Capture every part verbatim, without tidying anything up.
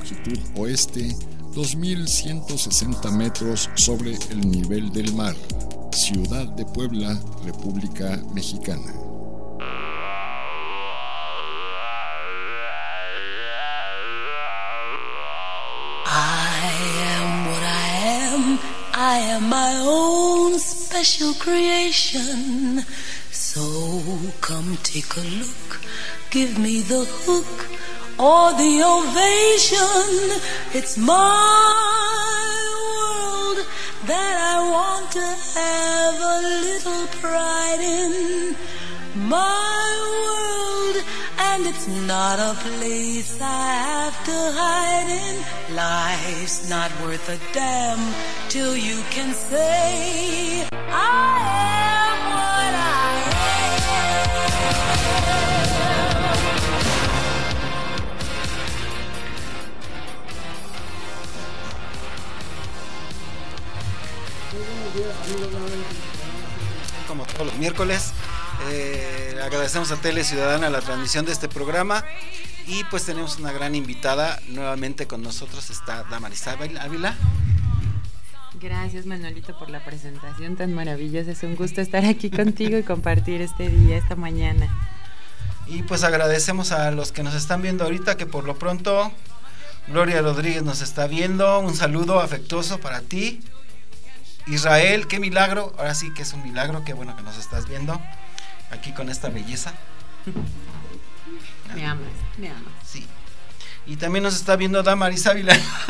longitud oeste, dos mil ciento sesenta metros sobre el nivel del mar. Ciudad de Puebla, República Mexicana. I am my own special creation. So come take a look, give me the hook or the ovation. It's my world that I want to have a little pride in. My world, and it's not a place I have to hide in. Life's not worth a damn till you can say I am what I am. Como todos los miércoles, eh, agradecemos a Tele Ciudadana la transmisión de este programa. Y pues tenemos una gran invitada. Nuevamente con nosotros está Damaris Ávila. Gracias, Manuelito, por la presentación tan maravillosa. Es un gusto estar aquí contigo y compartir este día, esta mañana. Y pues agradecemos a los que nos están viendo ahorita, que por lo pronto Gloria Rodríguez nos está viendo. Un saludo afectuoso para ti. Israel, qué milagro. Ahora sí que es un milagro. Qué bueno que nos estás viendo aquí con esta belleza. Me amas, me amas. Sí. Y también nos está viendo Damaris Ávila.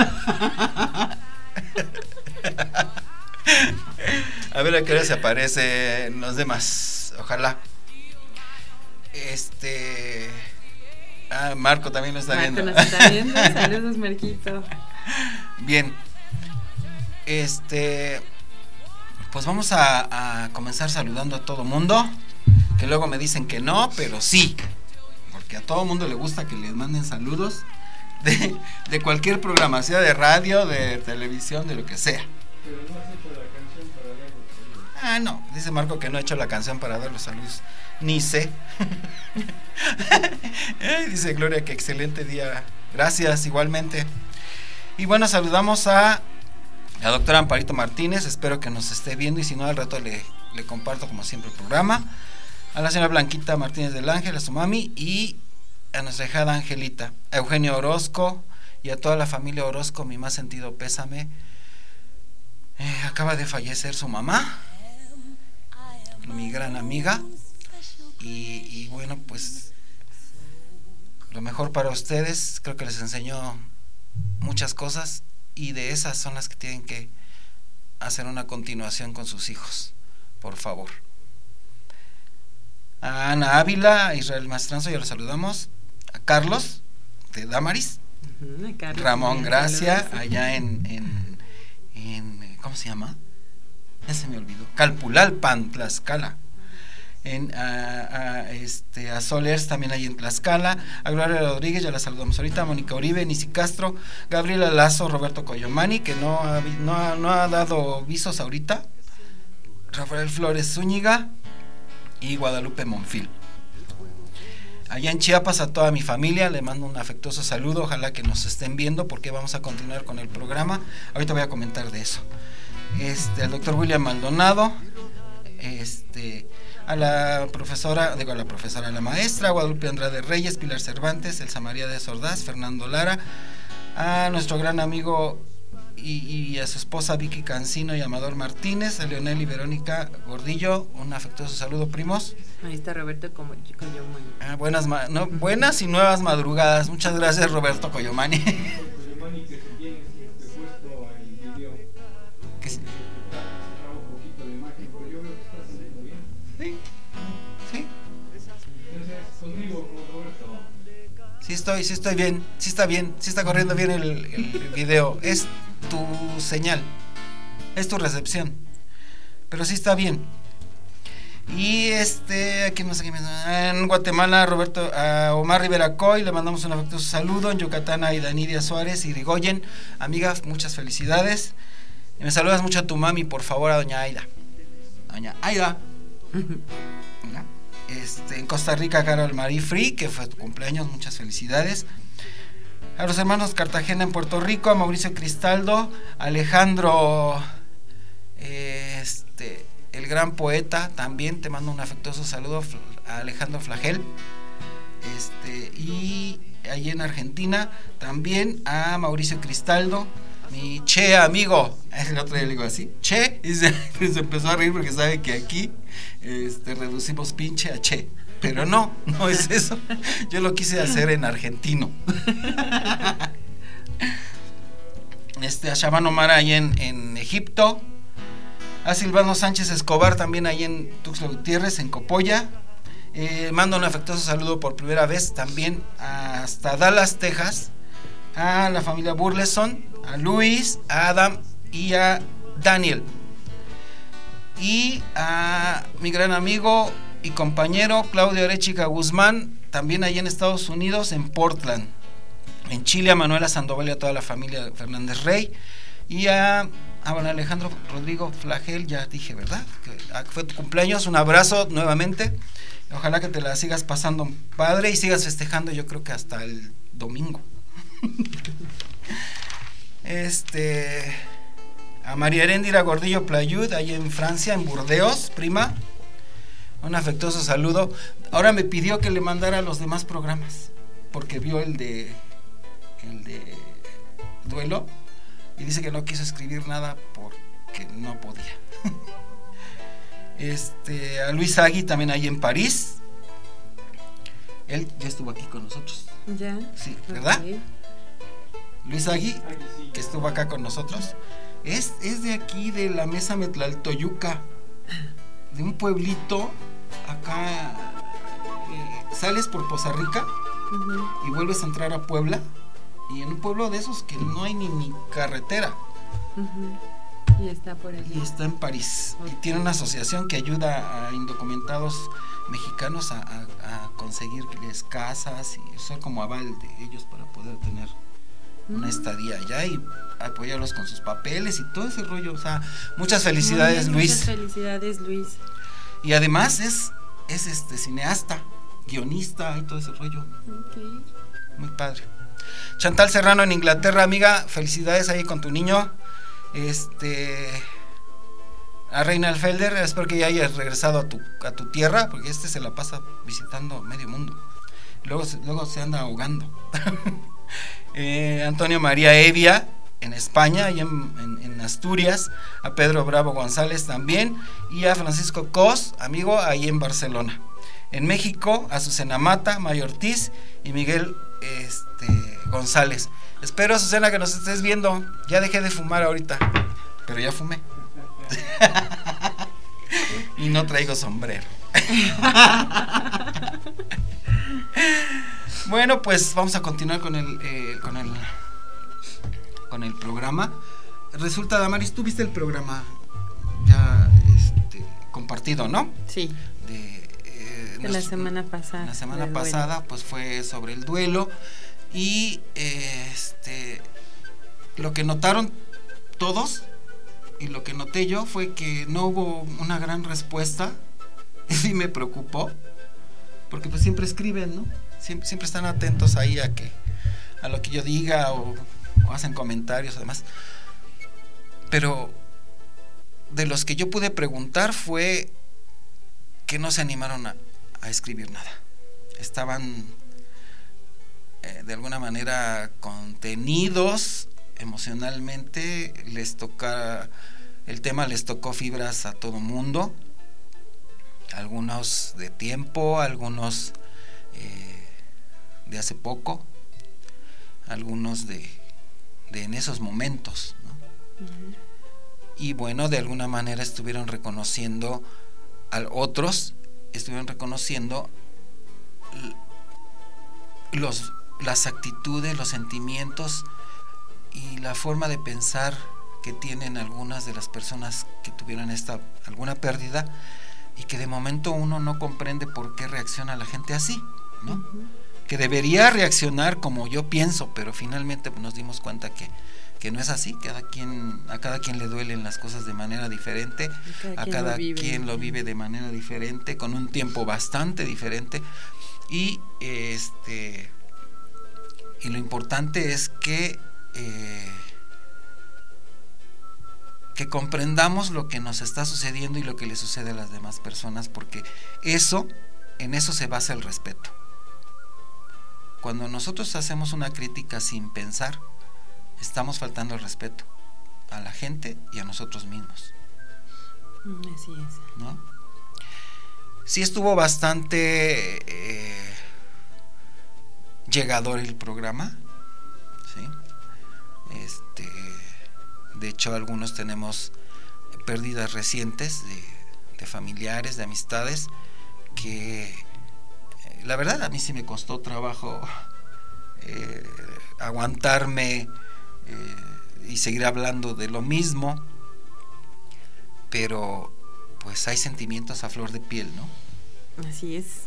A ver a qué hora se aparecen los demás. Ojalá. Este. Ah, Marco también lo está Marco viendo. Marco nos está viendo. Saludos, Marquito. Bien. Este. Pues vamos a, a comenzar saludando a todo mundo. Que luego me dicen que no, pero sí. Que a todo mundo le gusta que les manden saludos de, de cualquier programa, sea de radio, de televisión, de lo que sea. Pero no has hecho la canción para dar los saludos. Ah, no, dice Marco que no ha hecho la canción para dar los saludos. Ni sé. Dice Gloria que excelente día. Gracias, igualmente. Y bueno, saludamos a la doctora Amparito Martínez. Espero que nos esté viendo y si no, al rato le, le comparto como siempre el programa. A la señora Blanquita Martínez del Ángel, a su mami, y a nuestra hijada Angelita, a Eugenio Orozco y a toda la familia Orozco, mi más sentido pésame. Eh, acaba de fallecer su mamá, mi gran amiga, y, y bueno, pues lo mejor para ustedes. Creo que les enseñó muchas cosas y de esas son las que tienen que hacer una continuación con sus hijos, por favor. A Ana Ávila, a Israel Mastranzo, ya los saludamos. A Carlos de Damaris, uh-huh, Carlos, Ramón Gracia, saludos. allá en, en, en ¿cómo se llama? Ya se me olvidó. Calpulalpan, Tlaxcala. En, a, a, este, a Solers también ahí en Tlaxcala. A Gloria Rodríguez, ya la saludamos ahorita. A Mónica Uribe, Nisi Castro, Gabriela Lazo, Roberto Coyomani, que no ha, no ha, no ha dado visos ahorita. Rafael Flores Zúñiga y Guadalupe Monfil. Allá en Chiapas a toda mi familia le mando un afectuoso saludo, ojalá que nos estén viendo porque vamos a continuar con el programa. Ahorita voy a comentar de eso. Este, al doctor William Maldonado, este, a la profesora, digo a la profesora, a la maestra Guadalupe Andrade Reyes, Pilar Cervantes, Elsa María de Ordaz, Fernando Lara, a nuestro gran amigo Y, y a su esposa Vicky Cancino y Amador Martínez, a Leonel y Verónica Gordillo, un afectuoso saludo, primos. Ahí está Roberto Coyomani. Ah, buenas, ma- no, buenas y nuevas madrugadas. Muchas gracias, Roberto Coyomani. Coyomani, que se tiene puesto el video. Que sí. Está un poquito de imagen, pero yo veo que está saliendo bien. Sí, sí. Entonces, conmigo, con Roberto. Sí estoy, sí estoy bien, sí está bien, sí está corriendo bien el, el video. Es tu señal, es tu recepción, pero sí está bien. Y este, aquí más aquí en Guatemala, Roberto, a Omar Rivera Coy, le mandamos un afectuoso saludo. En Yucatán a Idanidia Suárez y Rigoyen, amigas, muchas felicidades. Y me saludas mucho a tu mami, por favor, a doña Aida. Doña Aida. Este, en Costa Rica, Carol Marie Free, que fue tu cumpleaños, muchas felicidades. a los hermanos Cartagena en Puerto Rico, a Mauricio Cristaldo, a Alejandro, eh, este, el gran poeta, también te mando un afectuoso saludo, a Alejandro Flagel, este, y allí en Argentina también a Mauricio Cristaldo, mi che amigo, el otro día le digo así, che, y se, se empezó a reír porque sabe que aquí este, reducimos pinche a che, pero no, no es eso, yo lo quise hacer en argentino. Este, a Shaban Omar ahí en, en Egipto, a Silvano Sánchez Escobar también ahí en Tuxtla Gutiérrez, en Copolla. Eh, mando un afectuoso saludo por primera vez también hasta Dallas, Texas, a la familia Burleson, a Luis, a Adam y a Daniel, y a mi gran amigo y compañero Claudio Arechiga Guzmán, también allí en Estados Unidos, en Portland. En Chile, a Manuela Sandoval y a toda la familia Fernández Rey, y a, a bueno, Alejandro Rodrigo Flagel, ya dije, ¿verdad? Que fue tu cumpleaños, un abrazo nuevamente, ojalá que te la sigas pasando padre y sigas festejando, yo creo que hasta el domingo. Este, a María Heréndira Gordillo Playud, ahí en Francia, en Burdeos, prima, un afectuoso saludo. Ahora me pidió que le mandara los demás programas, porque vio el de el de duelo y dice que no quiso escribir nada porque no podía. Este, a Luis Agui también ahí en París, él ya estuvo aquí con nosotros. Ya. Sí, ¿verdad? Okay. Luis Agui, que estuvo acá con nosotros, es, es de aquí, de la Mesa Metlaltoyuca, de un pueblito acá, eh, sales por Poza Rica, uh-huh, y vuelves a entrar a Puebla, y en un pueblo de esos que no hay ni, ni carretera, uh-huh, y está por allí. Y está en París, okay, y tiene una asociación que ayuda a indocumentados mexicanos a, a, a conseguirles casas y eso como aval de ellos para poder tener una estadía allá y apoyarlos con sus papeles y todo ese rollo, o sea, muchas felicidades, bien, Luis. Muchas felicidades, Luis. Y además es, es este cineasta, guionista y todo ese rollo. Okay. Muy padre. Chantal Serrano en Inglaterra, amiga, felicidades ahí con tu niño. Este, a Reinald Felder, espero que ya hayas regresado a tu, a tu tierra, porque este se la pasa visitando medio mundo. Luego, luego se anda ahogando. Eh, Antonio María Evia en España y en, en, en Asturias, a Pedro Bravo González también, y a Francisco Cos, amigo, ahí en Barcelona. En México, a Susana Mata, May Ortiz y Miguel este, González. Espero, Susana, que nos estés viendo. Ya dejé de fumar ahorita, pero ya fumé. Y no traigo sombrero. Bueno, pues vamos a continuar con el, eh, con el con el programa. Resulta, Damaris, tú viste el programa ya este, compartido, ¿no? Sí. De, eh, de la semana pasada. La semana pasada, pues fue sobre el duelo y eh, este lo que notaron todos y lo que noté yo fue que no hubo una gran respuesta. Y sí me preocupó, porque pues siempre escriben, ¿no? Siempre, siempre están atentos ahí a que a lo que yo diga o, o hacen comentarios además, pero de los que yo pude preguntar fue que no se animaron a, a escribir nada, estaban eh, de alguna manera contenidos emocionalmente, les toca el tema, les tocó fibras a todo mundo, algunos de tiempo, algunos eh, de hace poco, algunos de, de en esos momentos, ¿no? Uh-huh. Y bueno, de alguna manera estuvieron reconociendo a otros, estuvieron reconociendo los, las actitudes, los sentimientos y la forma de pensar que tienen algunas de las personas que tuvieron esta alguna pérdida y que de momento uno no comprende por qué reacciona la gente así, ¿no? Uh-huh. Que debería reaccionar como yo pienso, pero finalmente nos dimos cuenta que, que no es así. Cada quien, a cada quien le duelen las cosas de manera diferente, cada a cada lo quien lo vive de manera diferente, con un tiempo bastante diferente. Y este y lo importante es que eh, que comprendamos lo que nos está sucediendo y lo que le sucede a las demás personas, porque eso, en eso se basa el respeto. Cuando nosotros hacemos una crítica sin pensar, estamos faltando el respeto a la gente y a nosotros mismos. Así es. ¿No? Sí estuvo bastante eh, llegador el programa, ¿sí? Este, de hecho, algunos tenemos pérdidas recientes de, de familiares, de amistades, que eh, la verdad a mí sí me costó trabajo eh, aguantarme eh, y seguir hablando de lo mismo, pero pues hay sentimientos a flor de piel, ¿no? Así es.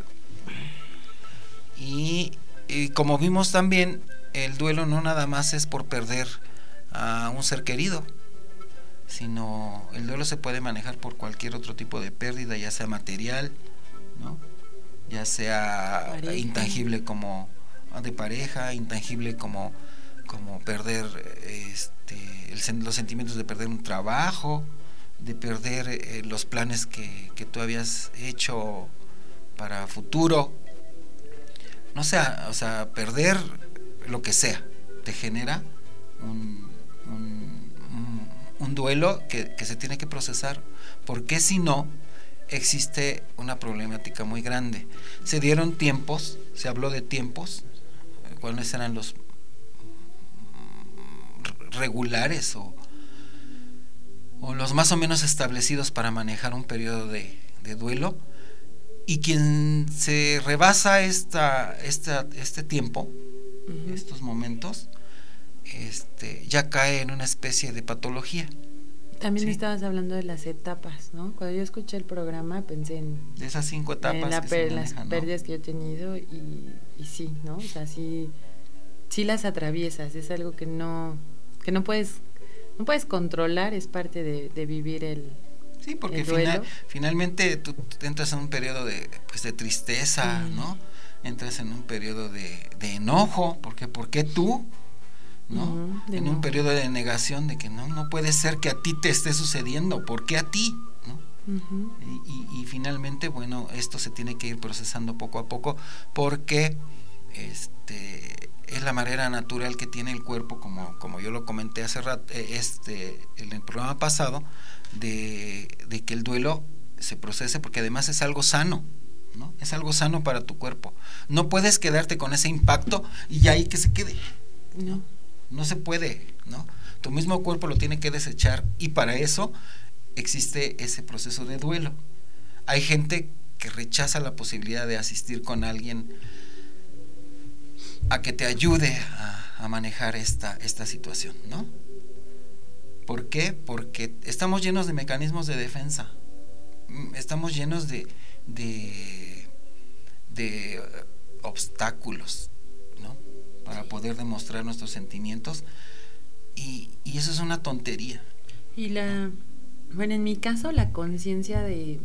Y, y como vimos también, el duelo no nada más es por perder a un ser querido, sino el duelo se puede manejar por cualquier otro tipo de pérdida, ya sea material, ¿no? Ya sea pareja. Intangible como de pareja, intangible como, como perder este, el, los sentimientos de perder un trabajo, de perder eh, los planes que, que tú habías hecho para futuro, no sé, o sea, perder lo que sea, te genera un, un, un, un duelo que, que se tiene que procesar, porque si no, existe una problemática muy grande. Se dieron tiempos, se habló de tiempos, cuáles eran los regulares o o los más o menos establecidos para manejar un periodo de, de duelo, y quien se rebasa esta, esta, este tiempo, uh-huh. estos momentos, este, ya cae en una especie de patología. También ¿sí? Estabas hablando de las etapas, ¿no? Cuando yo escuché el programa pensé en... De esas cinco etapas en la que per, se manejan, las ¿no? pérdidas que yo he tenido y, y sí, ¿no? O sea, sí, sí las atraviesas, es algo que no, que no puedes... No puedes controlar, es parte de, de vivir el Sí, porque el duelo. Final, finalmente tú entras en un periodo de, pues, de tristeza, mm. ¿no? Entras en un periodo de, de enojo, porque ¿por qué tú? ¿No? Uh-huh, en enojo. Un periodo de negación de que no, no puede ser que a ti te esté sucediendo, ¿por qué a ti? ¿No? Uh-huh. Y, y, y finalmente, bueno, esto se tiene que ir procesando poco a poco, porque este es la manera natural que tiene el cuerpo, como, como yo lo comenté hace rato, este, en el programa pasado, de, de que el duelo se procese, porque además es algo sano, ¿no? Es algo sano para tu cuerpo. No puedes quedarte con ese impacto y ya ahí que se quede. No, no se puede, ¿no? Tu mismo cuerpo lo tiene que desechar, y para eso existe ese proceso de duelo. Hay gente que rechaza la posibilidad de asistir con alguien a que te ayude a, a manejar esta, esta situación, ¿no? ¿Por qué? Porque estamos llenos de mecanismos de defensa, estamos llenos de, de, de obstáculos, ¿no? Para poder demostrar nuestros sentimientos, y, y eso es una tontería. Y la, bueno, en mi caso, la conciencia de,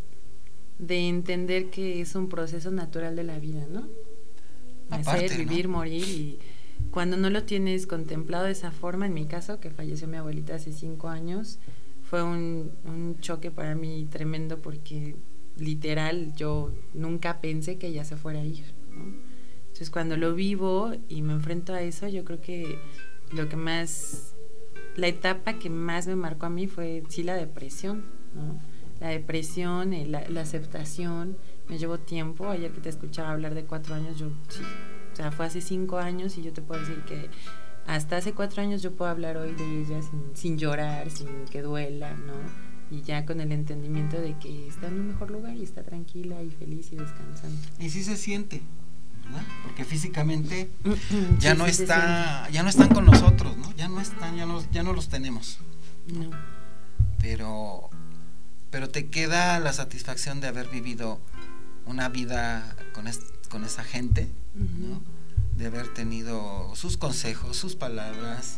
de entender que es un proceso natural de la vida, ¿no? Nacer, Aparte, vivir, ¿no? Morir, y cuando no lo tienes contemplado de esa forma, en mi caso, que falleció mi abuelita hace cinco años, fue un, un choque para mí tremendo, porque literal yo nunca pensé que ella se fuera a ir, ¿no? Entonces cuando lo vivo y me enfrento a eso, yo creo que lo que más, la etapa que más me marcó a mí fue sí la depresión, ¿no? La depresión, la, la aceptación. Me llevó tiempo. Ayer que te escuchaba hablar de cuatro años, yo sí, o sea, fue hace cinco años, y yo te puedo decir que hasta hace cuatro años yo puedo hablar hoy de ella sin, sin llorar, sin que duela, ¿no? Y ya con el entendimiento de que está en un mejor lugar y está tranquila y feliz y descansando. Y sí se siente, ¿verdad? Porque físicamente ya sí, no sí está, ya no están con nosotros, ¿no? Ya no están, ya no, ya no los tenemos. No. Pero, pero te queda la satisfacción de haber vivido una vida con, es, con esa gente, uh-huh. ¿no? De haber tenido sus consejos, sus palabras,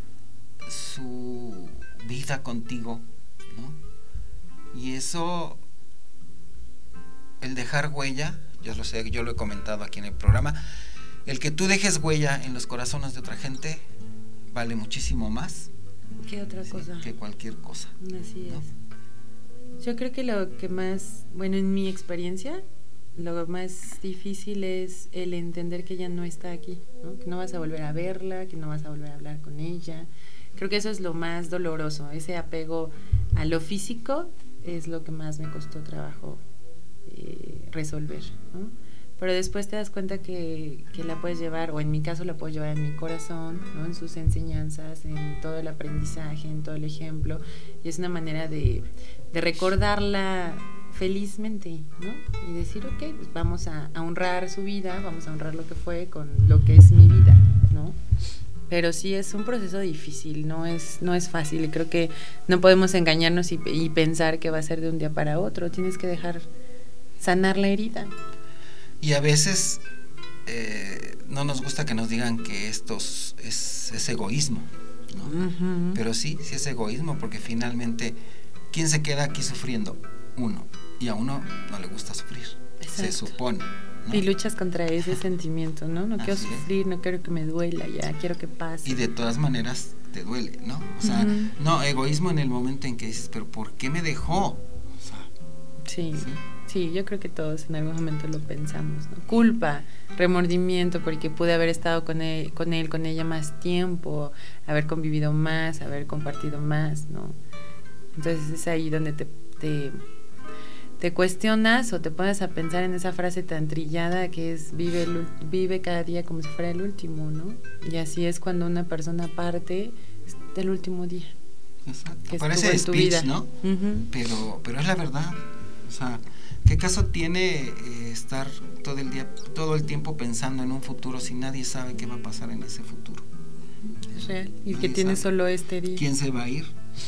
su vida contigo, ¿no? Y eso, el dejar huella, yo lo sé, yo lo he comentado aquí en el programa, el que tú dejes huella en los corazones de otra gente vale muchísimo más ¿Qué otra sí, cosa? que cualquier cosa. Así ¿no? es. Yo creo que lo que más, bueno, en mi experiencia, lo más difícil es el entender que ella no está aquí, ¿no? Que no vas a volver a verla, que no vas a volver a hablar con ella. Creo que eso es lo más doloroso, ese apego a lo físico es lo que más me costó trabajo eh, resolver, ¿no? Pero después te das cuenta que, que la puedes llevar, o en mi caso la puedo llevar en mi corazón, ¿no? En sus enseñanzas, en todo el aprendizaje, en todo el ejemplo, y es una manera de, de recordarla felizmente, ¿no? Y decir, ok, pues vamos a, a honrar su vida, vamos a honrar lo que fue con lo que es mi vida, ¿no? Pero sí es un proceso difícil, no es, no es fácil, y creo que no podemos engañarnos y, y pensar que va a ser de un día para otro, tienes que dejar sanar la herida. Y a veces eh, no nos gusta que nos digan que esto es, es egoísmo, ¿no? Uh-huh. Pero sí, sí es egoísmo, porque finalmente, ¿quién se queda aquí sufriendo? Uno, y a uno no le gusta sufrir. Exacto. Se supone, ¿no? Y luchas contra ese sentimiento, ¿no? No Así quiero sufrir, es. No quiero que me duela, ya quiero que pase. Y de todas maneras te duele, ¿no? O sea, uh-huh. no, egoísmo en el momento en que dices, pero ¿por qué me dejó? O sea, sí. ¿sí? Sí, yo creo que todos en algún momento lo pensamos, ¿no? Culpa, remordimiento porque pude haber estado con él, con él, con ella más tiempo, haber convivido más, haber compartido más, ¿no? Entonces es ahí donde te, te, te cuestionas o te pones a pensar en esa frase tan trillada que es vive, el, vive cada día como si fuera el último, ¿no? Y así es cuando una persona parte del último día. Exacto. Parece speech, ¿no? Uh-huh. Pero, pero es la verdad. O sea, ¿qué caso tiene eh, estar todo el día, todo el tiempo pensando en un futuro si nadie sabe qué va a pasar en ese futuro? Es real. Y nadie que tiene sabe solo este día. ¿Quién se va a ir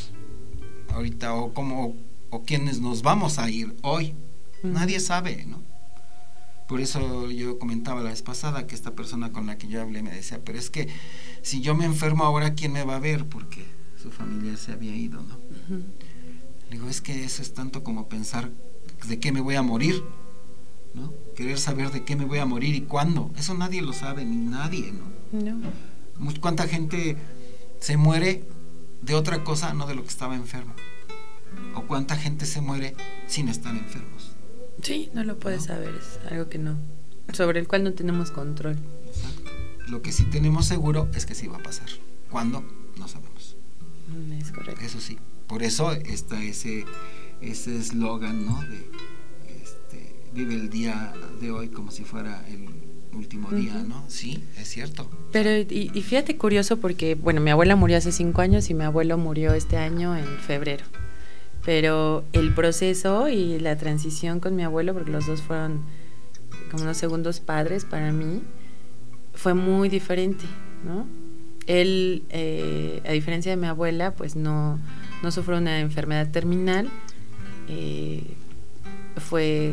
ahorita o cómo o quiénes nos vamos a ir hoy? Uh-huh. Nadie sabe, ¿no? Por eso yo comentaba la vez pasada que esta persona con la que yo hablé me decía, pero es que si yo me enfermo ahora, ¿quién me va a ver? Porque su familia se había ido, ¿no? Uh-huh. Le digo, es que eso es tanto como pensar de qué me voy a morir, ¿no? Querer saber de qué me voy a morir y cuándo. Eso nadie lo sabe, ni nadie, ¿no? No. ¿Cuánta gente se muere de otra cosa, no de lo que estaba enfermo? ¿O cuánta gente se muere sin estar enfermos? Sí, no lo puedes ¿no? saber, es algo que no, sobre el cual no tenemos control. Exacto. Lo que sí tenemos seguro es que sí va a pasar. ¿Cuándo? No sabemos. Es correcto. Eso sí. Por eso está ese ese eslogan, ¿no? De este, vive el día de hoy como si fuera el último uh-huh. día, ¿no? Sí, es cierto. Pero y, y fíjate curioso porque, bueno, mi abuela murió hace cinco años y mi abuelo murió este año en febrero. Pero el proceso y la transición con mi abuelo, porque los dos fueron como unos segundos padres para mí, fue muy diferente, ¿no? Él, eh, a diferencia de mi abuela, pues no, no sufrió una enfermedad terminal. Eh, fue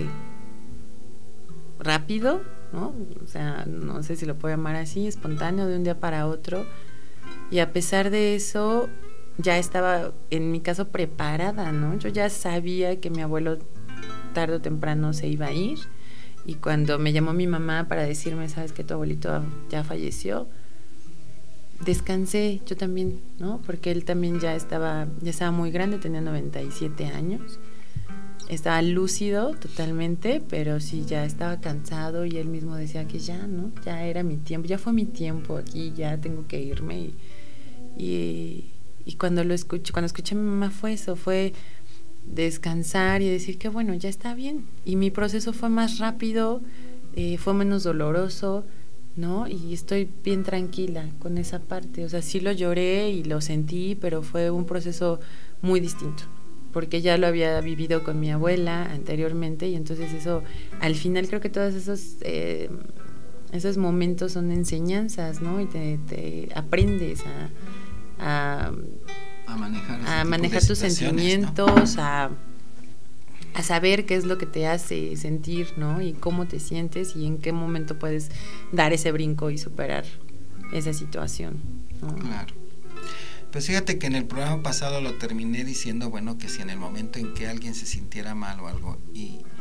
rápido, ¿no? O sea, no sé si lo puedo llamar así, espontáneo, de un día para otro, y a pesar de eso ya estaba, en mi caso, preparada, ¿no? Yo ya sabía que mi abuelo tarde o temprano se iba a ir, y cuando me llamó mi mamá para decirme, sabes que tu abuelito ya falleció, descansé yo también, ¿no? Porque él también ya estaba, ya estaba muy grande, tenía noventa y siete años. Estaba lúcido totalmente, pero sí ya estaba cansado y él mismo decía que ya, ¿no? Ya era mi tiempo, ya fue mi tiempo aquí, ya tengo que irme. Y, y, y cuando lo escuché, cuando escuché a mi mamá fue eso, fue descansar y decir que bueno, ya está bien. Y mi proceso fue más rápido, eh, fue menos doloroso, ¿no? Y estoy bien tranquila con esa parte. O sea, sí lo lloré y lo sentí, pero fue un proceso muy distinto, porque ya lo había vivido con mi abuela anteriormente, y entonces eso, al final creo que todos esos eh, esos momentos son enseñanzas, ¿no? Y te, te aprendes a a, a manejar, a manejar tus sentimientos, ¿no? a, a saber qué es lo que te hace sentir, ¿no? Y cómo te sientes y en qué momento puedes dar ese brinco y superar esa situación, ¿no? Claro. Pues fíjate que en el programa pasado lo terminé diciendo, bueno, que si en el momento en que alguien se sintiera mal o algo y,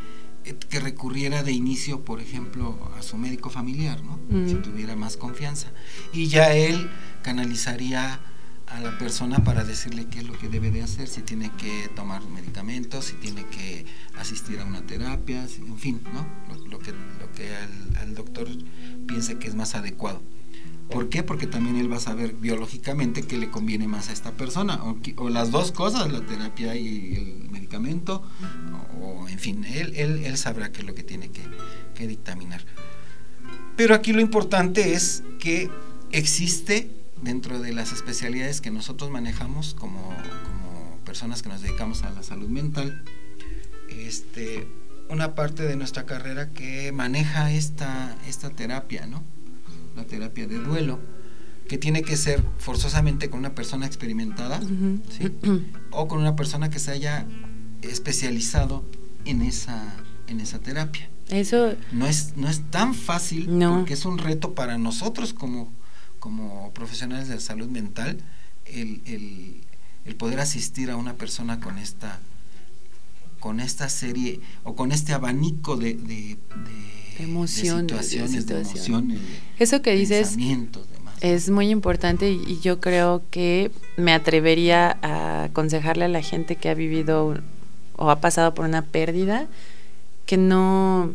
que recurriera de inicio, por ejemplo, a su médico familiar, ¿no? Uh-huh. Si tuviera más confianza. Y ya él canalizaría a la persona para decirle qué es lo que debe de hacer, si tiene que tomar medicamentos, si tiene que asistir a una terapia, si, en fin, ¿no? Lo, lo que, lo que al, al doctor piense que es más adecuado. ¿Por qué? Porque también él va a saber biológicamente qué le conviene más a esta persona, o, o las dos cosas, la terapia y el medicamento, o, o en fin, él, él, él sabrá qué es lo que tiene que, que dictaminar. Pero aquí lo importante es que existe dentro de las especialidades que nosotros manejamos como, como personas que nos dedicamos a la salud mental, este, una parte de nuestra carrera que maneja esta, esta terapia, ¿no? La terapia de duelo, que tiene que ser forzosamente con una persona experimentada, uh-huh. ¿sí? O con una persona que se haya especializado en esa, en esa terapia. Eso no es, no es tan fácil, no. Porque es un reto para nosotros como, como profesionales de la salud mental, el, el, el poder asistir a una persona con esta, con esta serie o con este abanico de, de, de Emoción, de situaciones, de, situación. de emociones, de eso que dices es muy importante y, y yo creo que me atrevería a aconsejarle a la gente que ha vivido o ha pasado por una pérdida que no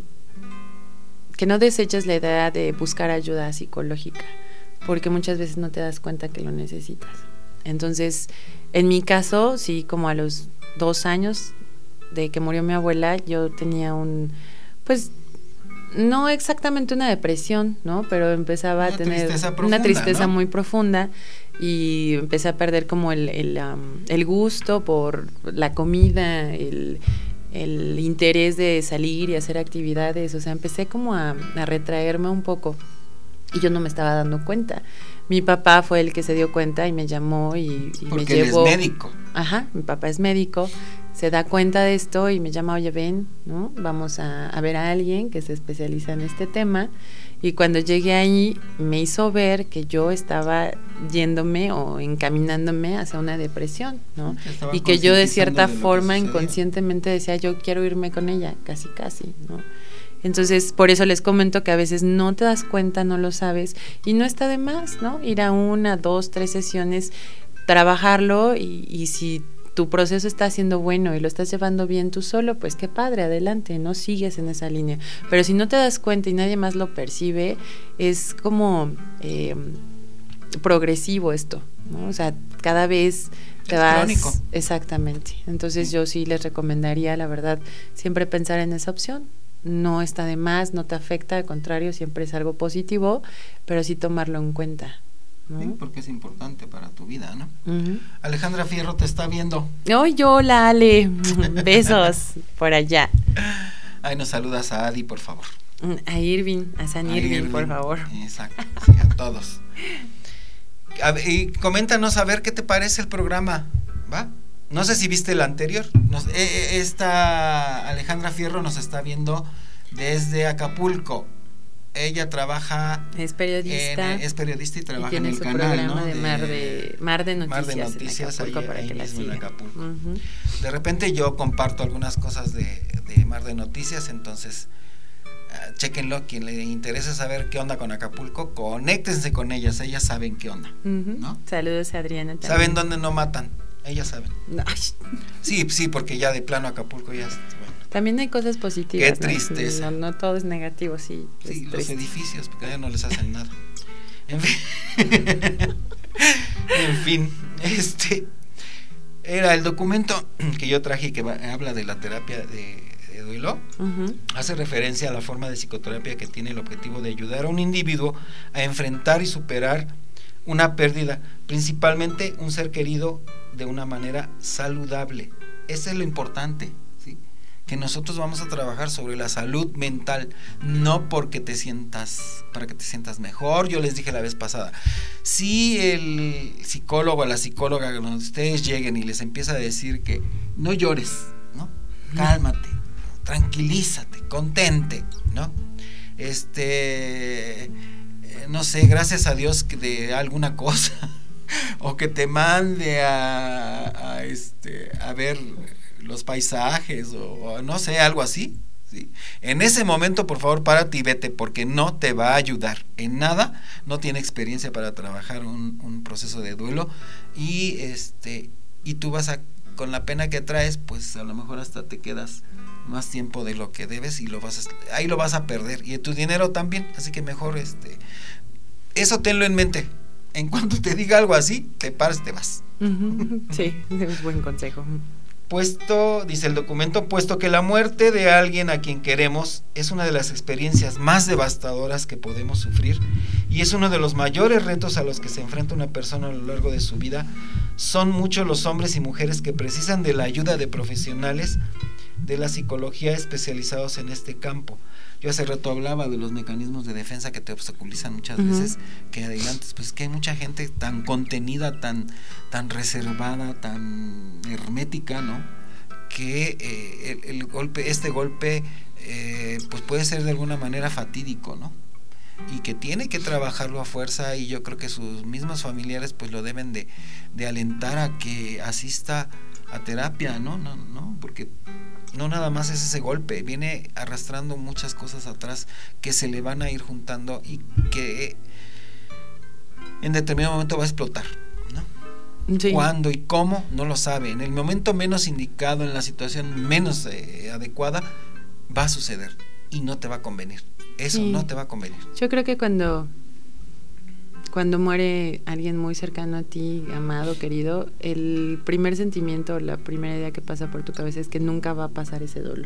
que no deseches la idea de buscar ayuda psicológica, porque muchas veces no te das cuenta que lo necesitas. Entonces, en mi caso, sí, como a los dos años de que murió mi abuela, yo tenía un, pues no exactamente una depresión, ¿no? Pero empezaba una a tener tristeza profunda, una tristeza ¿no? muy profunda y empecé a perder como el, el, um, el gusto por la comida, el, el interés de salir y hacer actividades, o sea, empecé como a, a retraerme un poco y yo no me estaba dando cuenta. Mi papá fue el que se dio cuenta y me llamó y, y Porque me llevó. Él es médico. Ajá, mi papá es médico, se da cuenta de esto y me llama, oye, ven, ¿no? Vamos a, a ver a alguien que se especializa en este tema. Y cuando llegué ahí me hizo ver que yo estaba yéndome o encaminándome hacia una depresión, ¿no? Estaba y que yo de cierta de forma inconscientemente decía, yo quiero irme con ella, casi casi, ¿no? Entonces, por eso les comento que a veces no te das cuenta, no lo sabes, y no está de más, ¿no? Ir a una, dos, tres sesiones, trabajarlo, y, y si tu proceso está siendo bueno y lo estás llevando bien tú solo, pues qué padre, adelante, no sigues en esa línea. Pero si no te das cuenta y nadie más lo percibe, es como eh, progresivo esto, ¿no? O sea, cada vez te es vas... crónico. Exactamente. Entonces sí. Yo sí les recomendaría, la verdad, siempre pensar en esa opción. No está de más, no te afecta, al contrario, siempre es algo positivo, pero sí tomarlo en cuenta, ¿no? Sí, porque es importante para tu vida, ¿no? Uh-huh. Alejandra Fierro te está viendo. ¡Ay, hola, Ale! Besos por allá. Ay, nos saludas a Adi, por favor. A Irving, a San a Irving, Irving, por favor. Exacto, sí, a todos. A ver, y coméntanos a ver qué te parece el programa, ¿va? No sé si viste el anterior. Nos, eh, esta Alejandra Fierro nos está viendo desde Acapulco. Ella trabaja. Es periodista. En, es periodista y trabaja y en el su canal, programa ¿no? de, de Mar de Mar de Noticias. Mar de Noticias en Acapulco, ahí, para ahí que la mismo en Acapulco. Uh-huh. De repente yo comparto algunas cosas de, de Mar de Noticias, entonces uh, chéquenlo. Quien le interese saber qué onda con Acapulco, conéctense con ellas. Ellas saben qué onda, uh-huh. ¿no? Saludos a Adriana también. Saben dónde no matan. Ellas saben. No. Sí, sí, porque ya de plano Acapulco ya es, bueno. También hay cosas positivas. Qué tristeza. No, no, no todo es negativo, sí. Sí, es los triste. edificios, porque ya no les hacen nada. En fin. En fin, este era el documento que yo traje y que va, habla de la terapia de, de duelo. Uh-huh. Hace referencia a la forma de psicoterapia que tiene el objetivo de ayudar a un individuo a enfrentar y superar una pérdida, principalmente un ser querido, de una manera saludable. Eso es lo importante, ¿sí? Que nosotros vamos a trabajar sobre la salud mental, no porque te sientas, para que te sientas mejor. Yo les dije la vez pasada, si el psicólogo o la psicóloga, cuando ustedes lleguen y les empieza a decir que no llores, ¿no? Cálmate, tranquilízate, contente, ¿no? Este... no sé, gracias a Dios que de alguna cosa o que te mande a, a este a ver los paisajes o, o no sé, algo así, ¿sí? En ese momento, por favor, párate y vete, porque no te va a ayudar en nada, no tiene experiencia para trabajar un, un proceso de duelo, y este y tú vas a, con la pena que traes, pues a lo mejor hasta te quedas más tiempo de lo que debes y lo vas a, ahí lo vas a perder, y tu dinero también, así que mejor este eso tenlo en mente. En cuanto te diga algo así, te paras, te vas. Uh-huh. Sí, es buen consejo. Puesto, dice el documento, puesto que la muerte de alguien a quien queremos es una de las experiencias más devastadoras que podemos sufrir y es uno de los mayores retos a los que se enfrenta una persona a lo largo de su vida, son muchos los hombres y mujeres que precisan de la ayuda de profesionales de la psicología especializados en este campo. Yo hace rato hablaba de los mecanismos de defensa que te obstaculizan muchas uh-huh. veces, que adelante, pues que hay mucha gente tan contenida, tan, tan reservada, tan hermética, ¿no? Que eh, el, el golpe, este golpe, eh, pues puede ser de alguna manera fatídico, ¿no? Y que tiene que trabajarlo a fuerza, y yo creo que sus mismos familiares pues lo deben de, de alentar a que asista a terapia, ¿no? No, no, porque no nada más es ese golpe, viene arrastrando muchas cosas atrás que se le van a ir juntando y que en determinado momento va a explotar, ¿no? Sí. ¿Cuándo y cómo? No lo sabe. En el momento menos indicado, en la situación menos eh, adecuada, va a suceder y no te va a convenir. Eso sí. No te va a convenir. Yo creo que cuando cuando muere alguien muy cercano a ti, amado, querido, el primer sentimiento, la primera idea que pasa por tu cabeza es que nunca va a pasar ese dolor.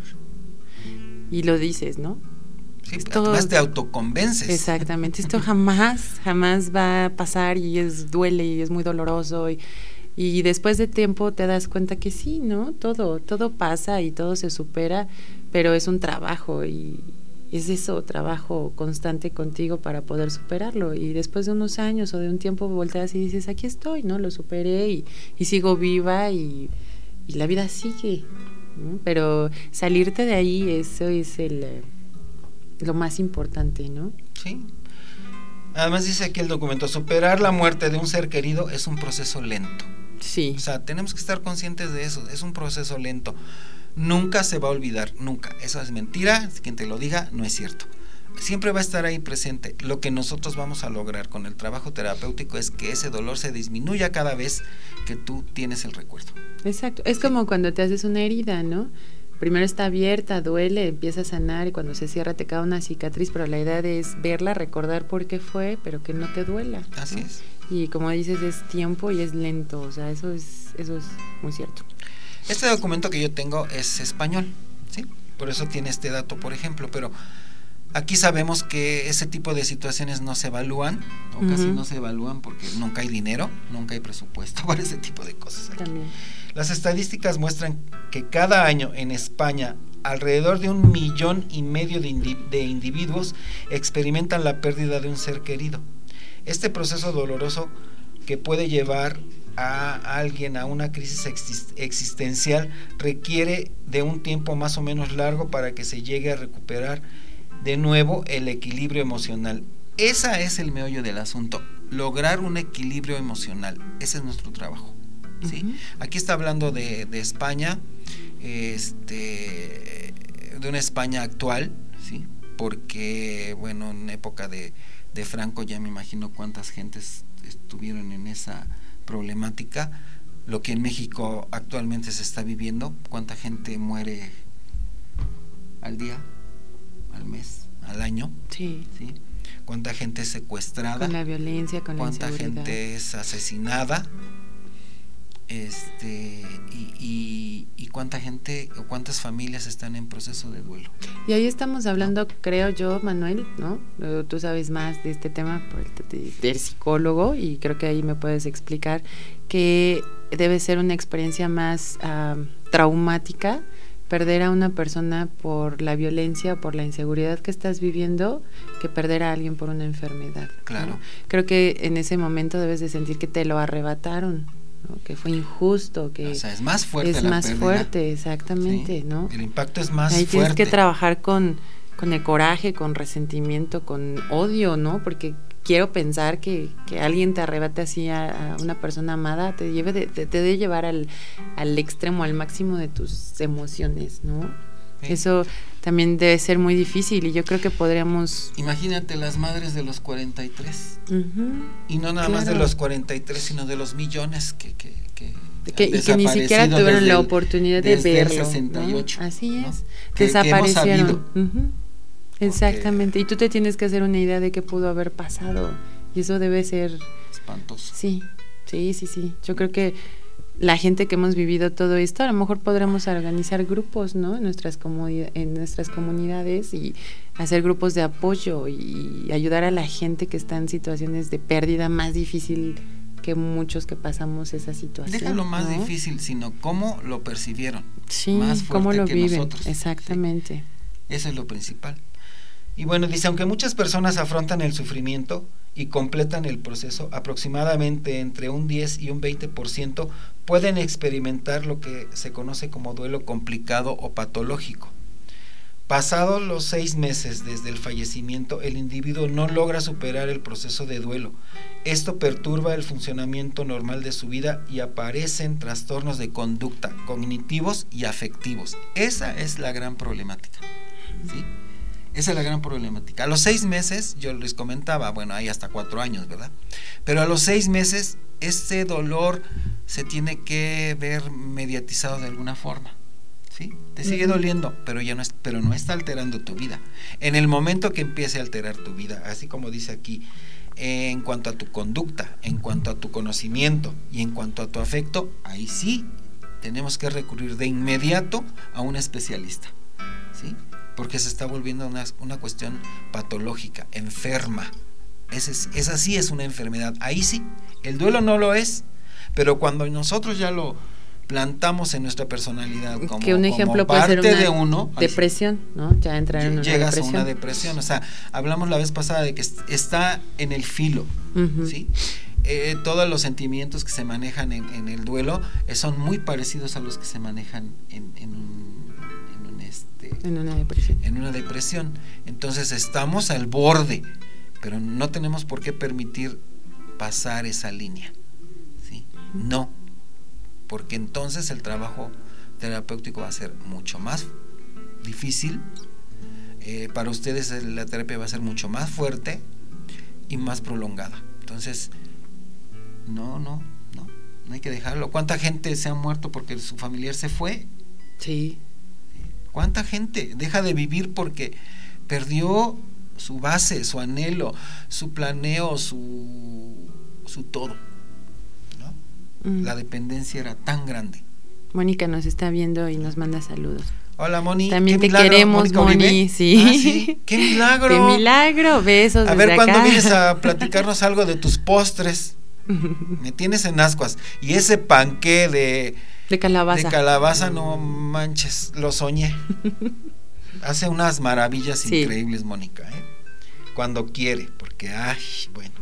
Y lo dices, ¿no? Sí, esto, además te autoconvences. Exactamente, esto jamás, jamás va a pasar y es duele y es muy doloroso y, y después de tiempo te das cuenta que sí, ¿no? Todo, todo pasa y todo se supera, pero es un trabajo y es eso, trabajo constante contigo para poder superarlo, y después de unos años o de un tiempo volteas y dices, aquí estoy, ¿no? Lo superé y, y sigo viva y, y la vida sigue, ¿no? Pero salirte de ahí, eso es el lo más importante, ¿no? Sí. Además dice aquí el documento, superar la muerte de un ser querido es un proceso lento. Sí. O sea, tenemos que estar conscientes de eso, es un proceso lento. Nunca se va a olvidar, nunca. Eso es mentira, quien te lo diga no es cierto. Siempre va a estar ahí presente. Lo que nosotros vamos a lograr con el trabajo terapéutico es que ese dolor se disminuya cada vez que tú tienes el recuerdo. Exacto, es como cuando te haces una herida, ¿no? Primero está abierta, duele, empieza a sanar y cuando se cierra te queda una cicatriz, pero la idea es verla, recordar por qué fue, pero que no te duela, ¿no? Así es. Y como dices, es tiempo y es lento, o sea, eso es, eso es muy cierto. Este documento que yo tengo es español, ¿sí? Por eso tiene este dato, por ejemplo, pero aquí sabemos que ese tipo de situaciones no se evalúan, o uh-huh. casi no se evalúan porque nunca hay dinero, nunca hay presupuesto para ese tipo de cosas aquí. También. Las estadísticas muestran que cada año en España alrededor de un millón y medio de, indi- de individuos experimentan la pérdida de un ser querido. Este proceso doloroso que puede llevar a alguien a una crisis existencial requiere de un tiempo más o menos largo para que se llegue a recuperar de nuevo el equilibrio emocional. Ese es el meollo del asunto, lograr un equilibrio emocional. Ese es nuestro trabajo, ¿sí? Uh-huh. Aquí está hablando de, de España, este, de una España actual, ¿sí? Porque, bueno, en época de, de Franco ya me imagino cuántas gentes estuvieron en esa problemática, lo que en México actualmente se está viviendo, cuánta gente muere al día, al mes, al año, sí, ¿sí? Cuánta gente es secuestrada, con la violencia, con la cuánta inseguridad, gente es asesinada, este y, y, y cuánta gente o cuántas familias están en proceso de duelo. Y ahí estamos hablando, ¿no? Creo yo, Manuel, ¿no? Tú sabes más de este tema por el del psicólogo y creo que ahí me puedes explicar que debe ser una experiencia más uh, traumática perder a una persona por la violencia, por la inseguridad que estás viviendo, que perder a alguien por una enfermedad. Claro. ¿No? Creo que en ese momento debes de sentir que te lo arrebataron, ¿no? Que fue injusto, que o sea, es más fuerte es la más pérdida. fuerte, exactamente, ¿sí? ¿No? El impacto es más ahí fuerte. Tienes que trabajar con, con el coraje, con resentimiento, con odio, ¿no? Porque quiero pensar que, que alguien te arrebate así a, a una persona amada, te lleve de, te, te debe llevar al, al extremo, al máximo de tus emociones, ¿no? Sí. Eso también debe ser muy difícil y yo creo que podríamos... Imagínate las madres de los cuarenta y tres. Uh-huh. Y no nada claro. más de los cuarenta y tres, sino de los millones que... que, que Que, y que ni siquiera tuvieron la oportunidad de verlo. El sesenta y ocho, ¿no? Así es, ¿no? desaparecieron. Que, que uh-huh. Exactamente, y tú te tienes que hacer una idea de qué pudo haber pasado, y eso debe ser... espantoso. Sí, sí, sí, sí, yo creo que la gente que hemos vivido todo esto, a lo mejor podremos organizar grupos, ¿no? En nuestras, comuni- en nuestras comunidades y hacer grupos de apoyo y ayudar a la gente que está en situaciones de pérdida más difícil que muchos que pasamos esa situación. Déjalo más ¿no? difícil, sino cómo lo percibieron. Sí, más fuerte cómo lo que viven, nosotros. exactamente. Sí. Eso es lo principal. Y bueno, dice, aunque muchas personas afrontan el sufrimiento y completan el proceso, aproximadamente entre un diez y un veinte por ciento pueden experimentar lo que se conoce como duelo complicado o patológico. Pasados los seis meses desde el fallecimiento, el individuo no logra superar el proceso de duelo. Esto perturba el funcionamiento normal de su vida y aparecen trastornos de conducta cognitivos y afectivos. Esa es la gran problemática, ¿sí? Esa es la gran problemática. A los seis meses, yo les comentaba, bueno, hay hasta cuatro años, ¿verdad? Pero a los seis meses, este dolor se tiene que ver mediatizado de alguna forma. ¿Sí? Te sigue doliendo, pero ya no es, pero no está alterando tu vida. En el momento que empiece a alterar tu vida, así como dice aquí, eh, en cuanto a tu conducta, en cuanto a tu conocimiento y en cuanto a tu afecto, ahí sí tenemos que recurrir de inmediato a un especialista, ¿sí? Porque se está volviendo una, una cuestión patológica, enferma. Ese es, esa sí es una enfermedad. Ahí sí, el duelo no lo es, pero cuando nosotros ya lo plantamos en nuestra personalidad como, que un ejemplo como parte puede ser una de uno, depresión, ¿no? Ya entrar en una llegas depresión. a una depresión, o sea, hablamos la vez pasada de que está en el filo, uh-huh. ¿sí? Eh, todos los sentimientos que se manejan en, en el duelo eh, son muy parecidos a los que se manejan en, en, un, en, un este, en una depresión. En una depresión. Entonces estamos al borde, pero no tenemos por qué permitir pasar esa línea, ¿sí? Uh-huh. No. Porque entonces el trabajo terapéutico va a ser mucho más difícil, eh, para ustedes la terapia va a ser mucho más fuerte y más prolongada. Entonces, no, no, no, no hay que dejarlo. ¿Cuánta gente se ha muerto porque su familiar se fue? Sí. ¿Cuánta gente deja de vivir porque perdió su base, su anhelo, su planeo, su, su todo? La dependencia era tan grande. Mónica nos está viendo y nos manda saludos. Hola, Moni. También te milagro, queremos, Moni. Sí. Ah, sí. ¡Qué milagro! ¡Qué milagro! Besos. A ver, desde ¿cuándo acá? vienes a platicarnos algo de tus postres? Me tienes en ascuas. Y ese panqué de... De calabaza. De calabaza, no manches, lo soñé. Hace unas maravillas sí. increíbles, Mónica, ¿eh? Cuando quiere, porque, ay, bueno.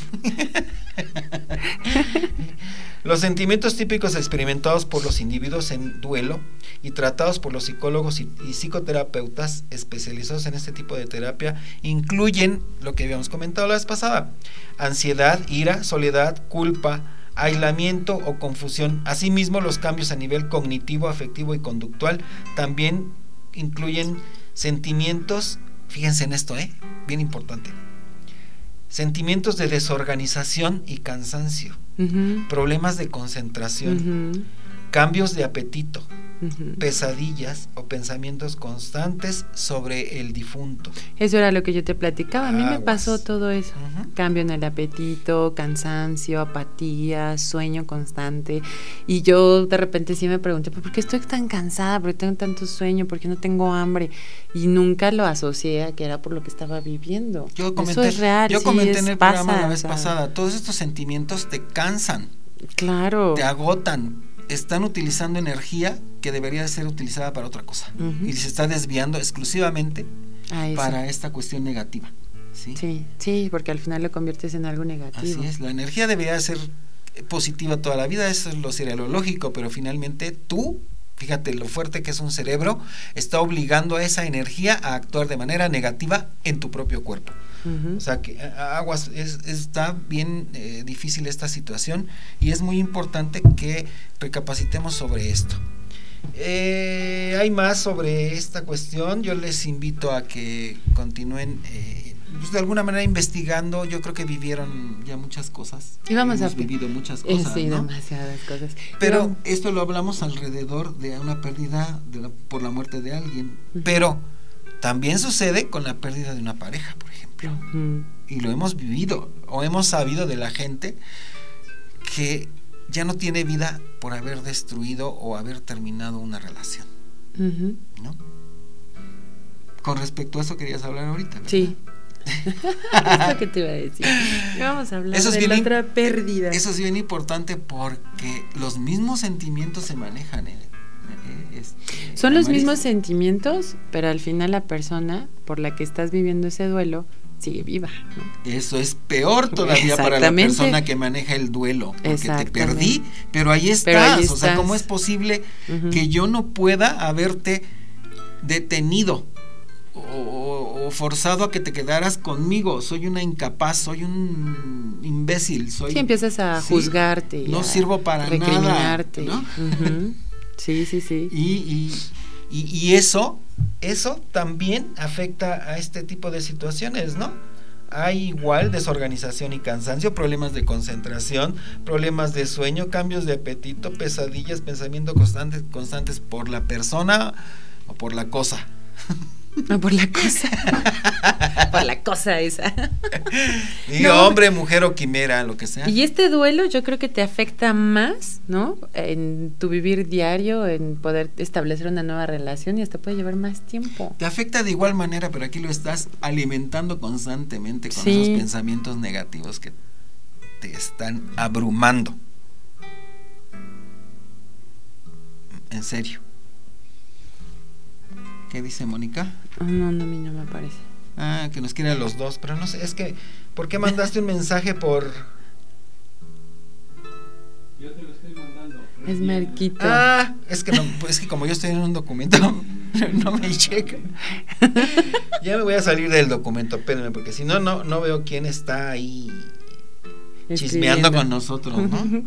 Los sentimientos típicos experimentados por los individuos en duelo y tratados por los psicólogos y, y psicoterapeutas especializados en este tipo de terapia incluyen lo que habíamos comentado la vez pasada: ansiedad, ira, soledad, culpa, aislamiento o confusión. Asimismo, los cambios a nivel cognitivo, afectivo y conductual también incluyen sentimientos, fíjense en esto, ¿eh? Bien importante. Sentimientos de desorganización y cansancio, uh-huh. problemas de concentración, uh-huh. cambios de apetito, uh-huh. pesadillas o pensamientos constantes sobre el difunto. Eso era lo que yo te platicaba. A mí Aguas. me pasó todo eso. Uh-huh. Cambio en el apetito, cansancio, apatía, sueño constante. Y yo de repente sí me pregunté, ¿por qué estoy tan cansada? ¿Por qué tengo tanto sueño? ¿Por qué no tengo hambre? Y nunca lo asocié a que era por lo que estaba viviendo. Yo comenté, eso es real. Yo sí, comenté es, en el pasa, programa la vez o sea, pasada, todos estos sentimientos te cansan. Claro. Te agotan. Están utilizando energía que debería ser utilizada para otra cosa. Uh-huh. Y se está desviando exclusivamente para esta cuestión negativa. ¿Sí? sí, sí, porque al final lo conviertes en algo negativo. Así es, la energía debería ser positiva toda la vida, eso es lo cerebrológico, pero finalmente tú, fíjate lo fuerte que es un cerebro, está obligando a esa energía a actuar de manera negativa en tu propio cuerpo. Uh-huh. O sea que aguas, es, está bien eh, difícil esta situación y es muy importante que recapacitemos sobre esto. Eh, hay más sobre esta cuestión. Yo les invito a que continúen eh, pues de alguna manera investigando. Yo creo que vivieron ya muchas cosas. Y vamos Hemos a vivido muchas cosas, sí, ¿no? demasiadas cosas. Pero Yo, esto lo hablamos alrededor de una pérdida de la, por la muerte de alguien. Uh-huh. Pero también sucede con la pérdida de una pareja, por ejemplo. Uh-huh. Y lo hemos vivido o hemos sabido de la gente que ya no tiene vida por haber destruido o haber terminado una relación. Uh-huh. ¿No? Con respecto a eso querías hablar ahorita, ¿verdad? Sí. Es lo que te iba a decir. Vamos a hablar eso de la otra pérdida. Eso es bien importante porque los mismos sentimientos se manejan. ¿eh? Este, Son los mismos sentimientos, pero al final la persona por la que estás viviendo ese duelo sigue viva, ¿no? Eso es peor todavía para la persona que maneja el duelo, porque te perdí, pero ahí estás, pero ahí estás. O sea, ¿cómo es posible uh-huh. que yo no pueda haberte detenido o, o, o forzado a que te quedaras conmigo? Soy una incapaz, soy un imbécil, soy. Sí, empiezas a ¿sí? juzgarte, no sirvo para recriminarte, nada, ¿no? Uh-huh. Sí, sí, sí. Y, y, y, y eso Eso también afecta a este tipo de situaciones, ¿no? Hay igual desorganización y cansancio, problemas de concentración, problemas de sueño, cambios de apetito, pesadillas, pensamientos constantes, constantes por la persona o por la cosa. No, por la cosa. Por la cosa esa. Y no, hombre, mujer o quimera, lo que sea. Y este duelo yo creo que te afecta más, ¿no? En tu vivir diario, en poder establecer una nueva relación, y hasta puede llevar más tiempo. Te afecta de igual manera, pero aquí lo estás alimentando constantemente con sí. esos pensamientos negativos que te están abrumando. En serio. ¿Qué dice Mónica? Oh, no, no, a mí no me parece. Ah, que nos quieren los dos, pero no sé, es que, ¿por qué mandaste un mensaje por...? Yo te lo estoy mandando. Es Marquito. Ah, es que no, es que como yo estoy en un documento, no me checa. Ya me voy a salir del documento, espérenme, porque si no, no, no veo quién está ahí chismeando con nosotros, ¿no?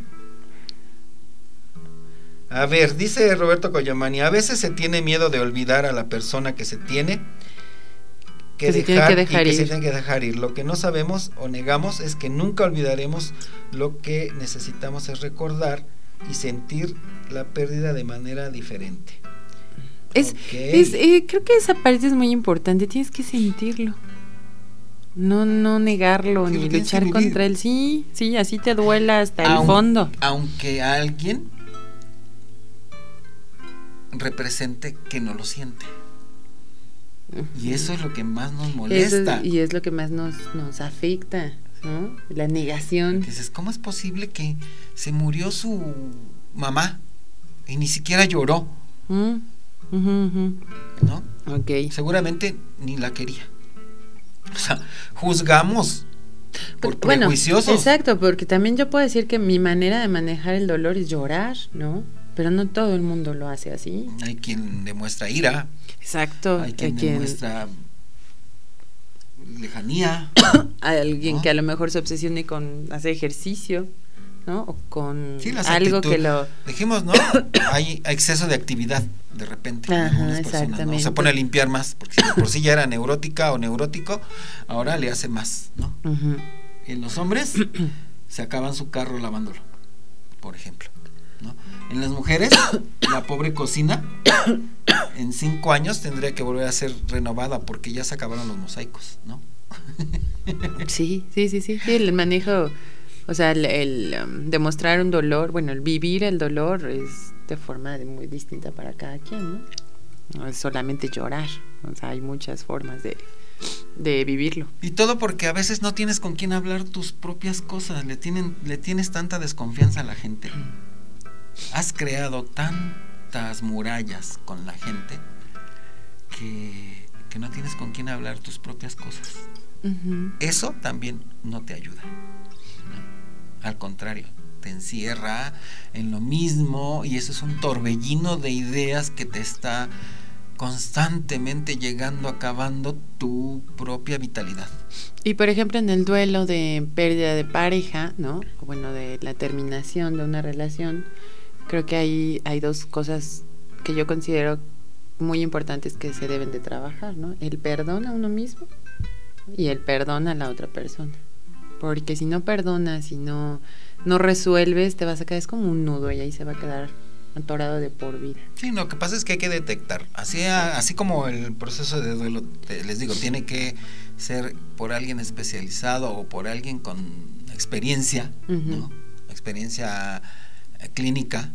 A ver, dice Roberto Coyamani, a veces se tiene miedo de olvidar a la persona que se tiene que, que, dejar, se, tiene que dejar y que ir. se tiene que dejar ir. Lo que no sabemos o negamos es que nunca olvidaremos. Lo que necesitamos es recordar y sentir la pérdida de manera diferente. Es, okay. es eh, creo que esa parte es muy importante. Tienes que sentirlo, no no negarlo, sí, ni luchar contra él. Sí, sí, así te duela hasta Aun, el fondo. Aunque alguien represente que no lo siente. Uh-huh. Y eso es lo que más nos molesta. Es, y es lo que más nos, nos afecta, ¿no? La negación. Dices, ¿cómo es posible que se murió su mamá y ni siquiera lloró? Uh-huh, uh-huh. ¿No? Okay. Seguramente ni la quería. O sea, juzgamos por bueno, prejuiciosos. Exacto, porque también yo puedo decir que mi manera de manejar el dolor es llorar, ¿no? Pero no todo el mundo lo hace así. Hay quien demuestra ira. Exacto. Hay quien, quien... demuestra lejanía. Hay alguien, ¿no?, que a lo mejor se obsesione con hacer ejercicio, ¿no? O con sí, algo actitud. que lo... Dijimos, ¿no? Hay exceso de actividad de repente. Ajá, en algunas personas, ¿no? Se pone a limpiar más, porque si por sí ya era neurótica o neurótico, ahora le hace más, ¿no? Uh-huh. Y en los hombres se acaban su carro lavándolo, por ejemplo, ¿no? En las mujeres, la pobre cocina en cinco años tendría que volver a ser renovada porque ya se acabaron los mosaicos, ¿no? Sí, sí, sí, sí, sí, el manejo, o sea, el, el um, demostrar un dolor, bueno, el vivir el dolor es de forma de muy distinta para cada quien, ¿no? No es solamente llorar, o sea, hay muchas formas de, de vivirlo. Y todo porque a veces no tienes con quién hablar tus propias cosas, le tienen, le tienes tanta desconfianza a la gente. Has creado tantas murallas con la gente que, que no tienes con quién hablar tus propias cosas. Uh-huh. Eso también no te ayuda, ¿no? Al contrario, te encierra en lo mismo y eso es un torbellino de ideas que te está constantemente llegando, acabando tu propia vitalidad. Y por ejemplo en el duelo de pérdida de pareja, ¿no? Bueno, de la terminación de una relación, creo que hay, hay dos cosas que yo considero muy importantes que se deben de trabajar, ¿no? El perdón a uno mismo y el perdón a la otra persona. Porque si no perdonas, si no, no resuelves, te vas a quedar, es como un nudo y ahí se va a quedar atorado de por vida. Sí, lo que pasa es que hay que detectar, así, así como el proceso de duelo, te, les digo, tiene que ser por alguien especializado o por alguien con experiencia, uh-huh. ¿no? Experiencia eh, clínica.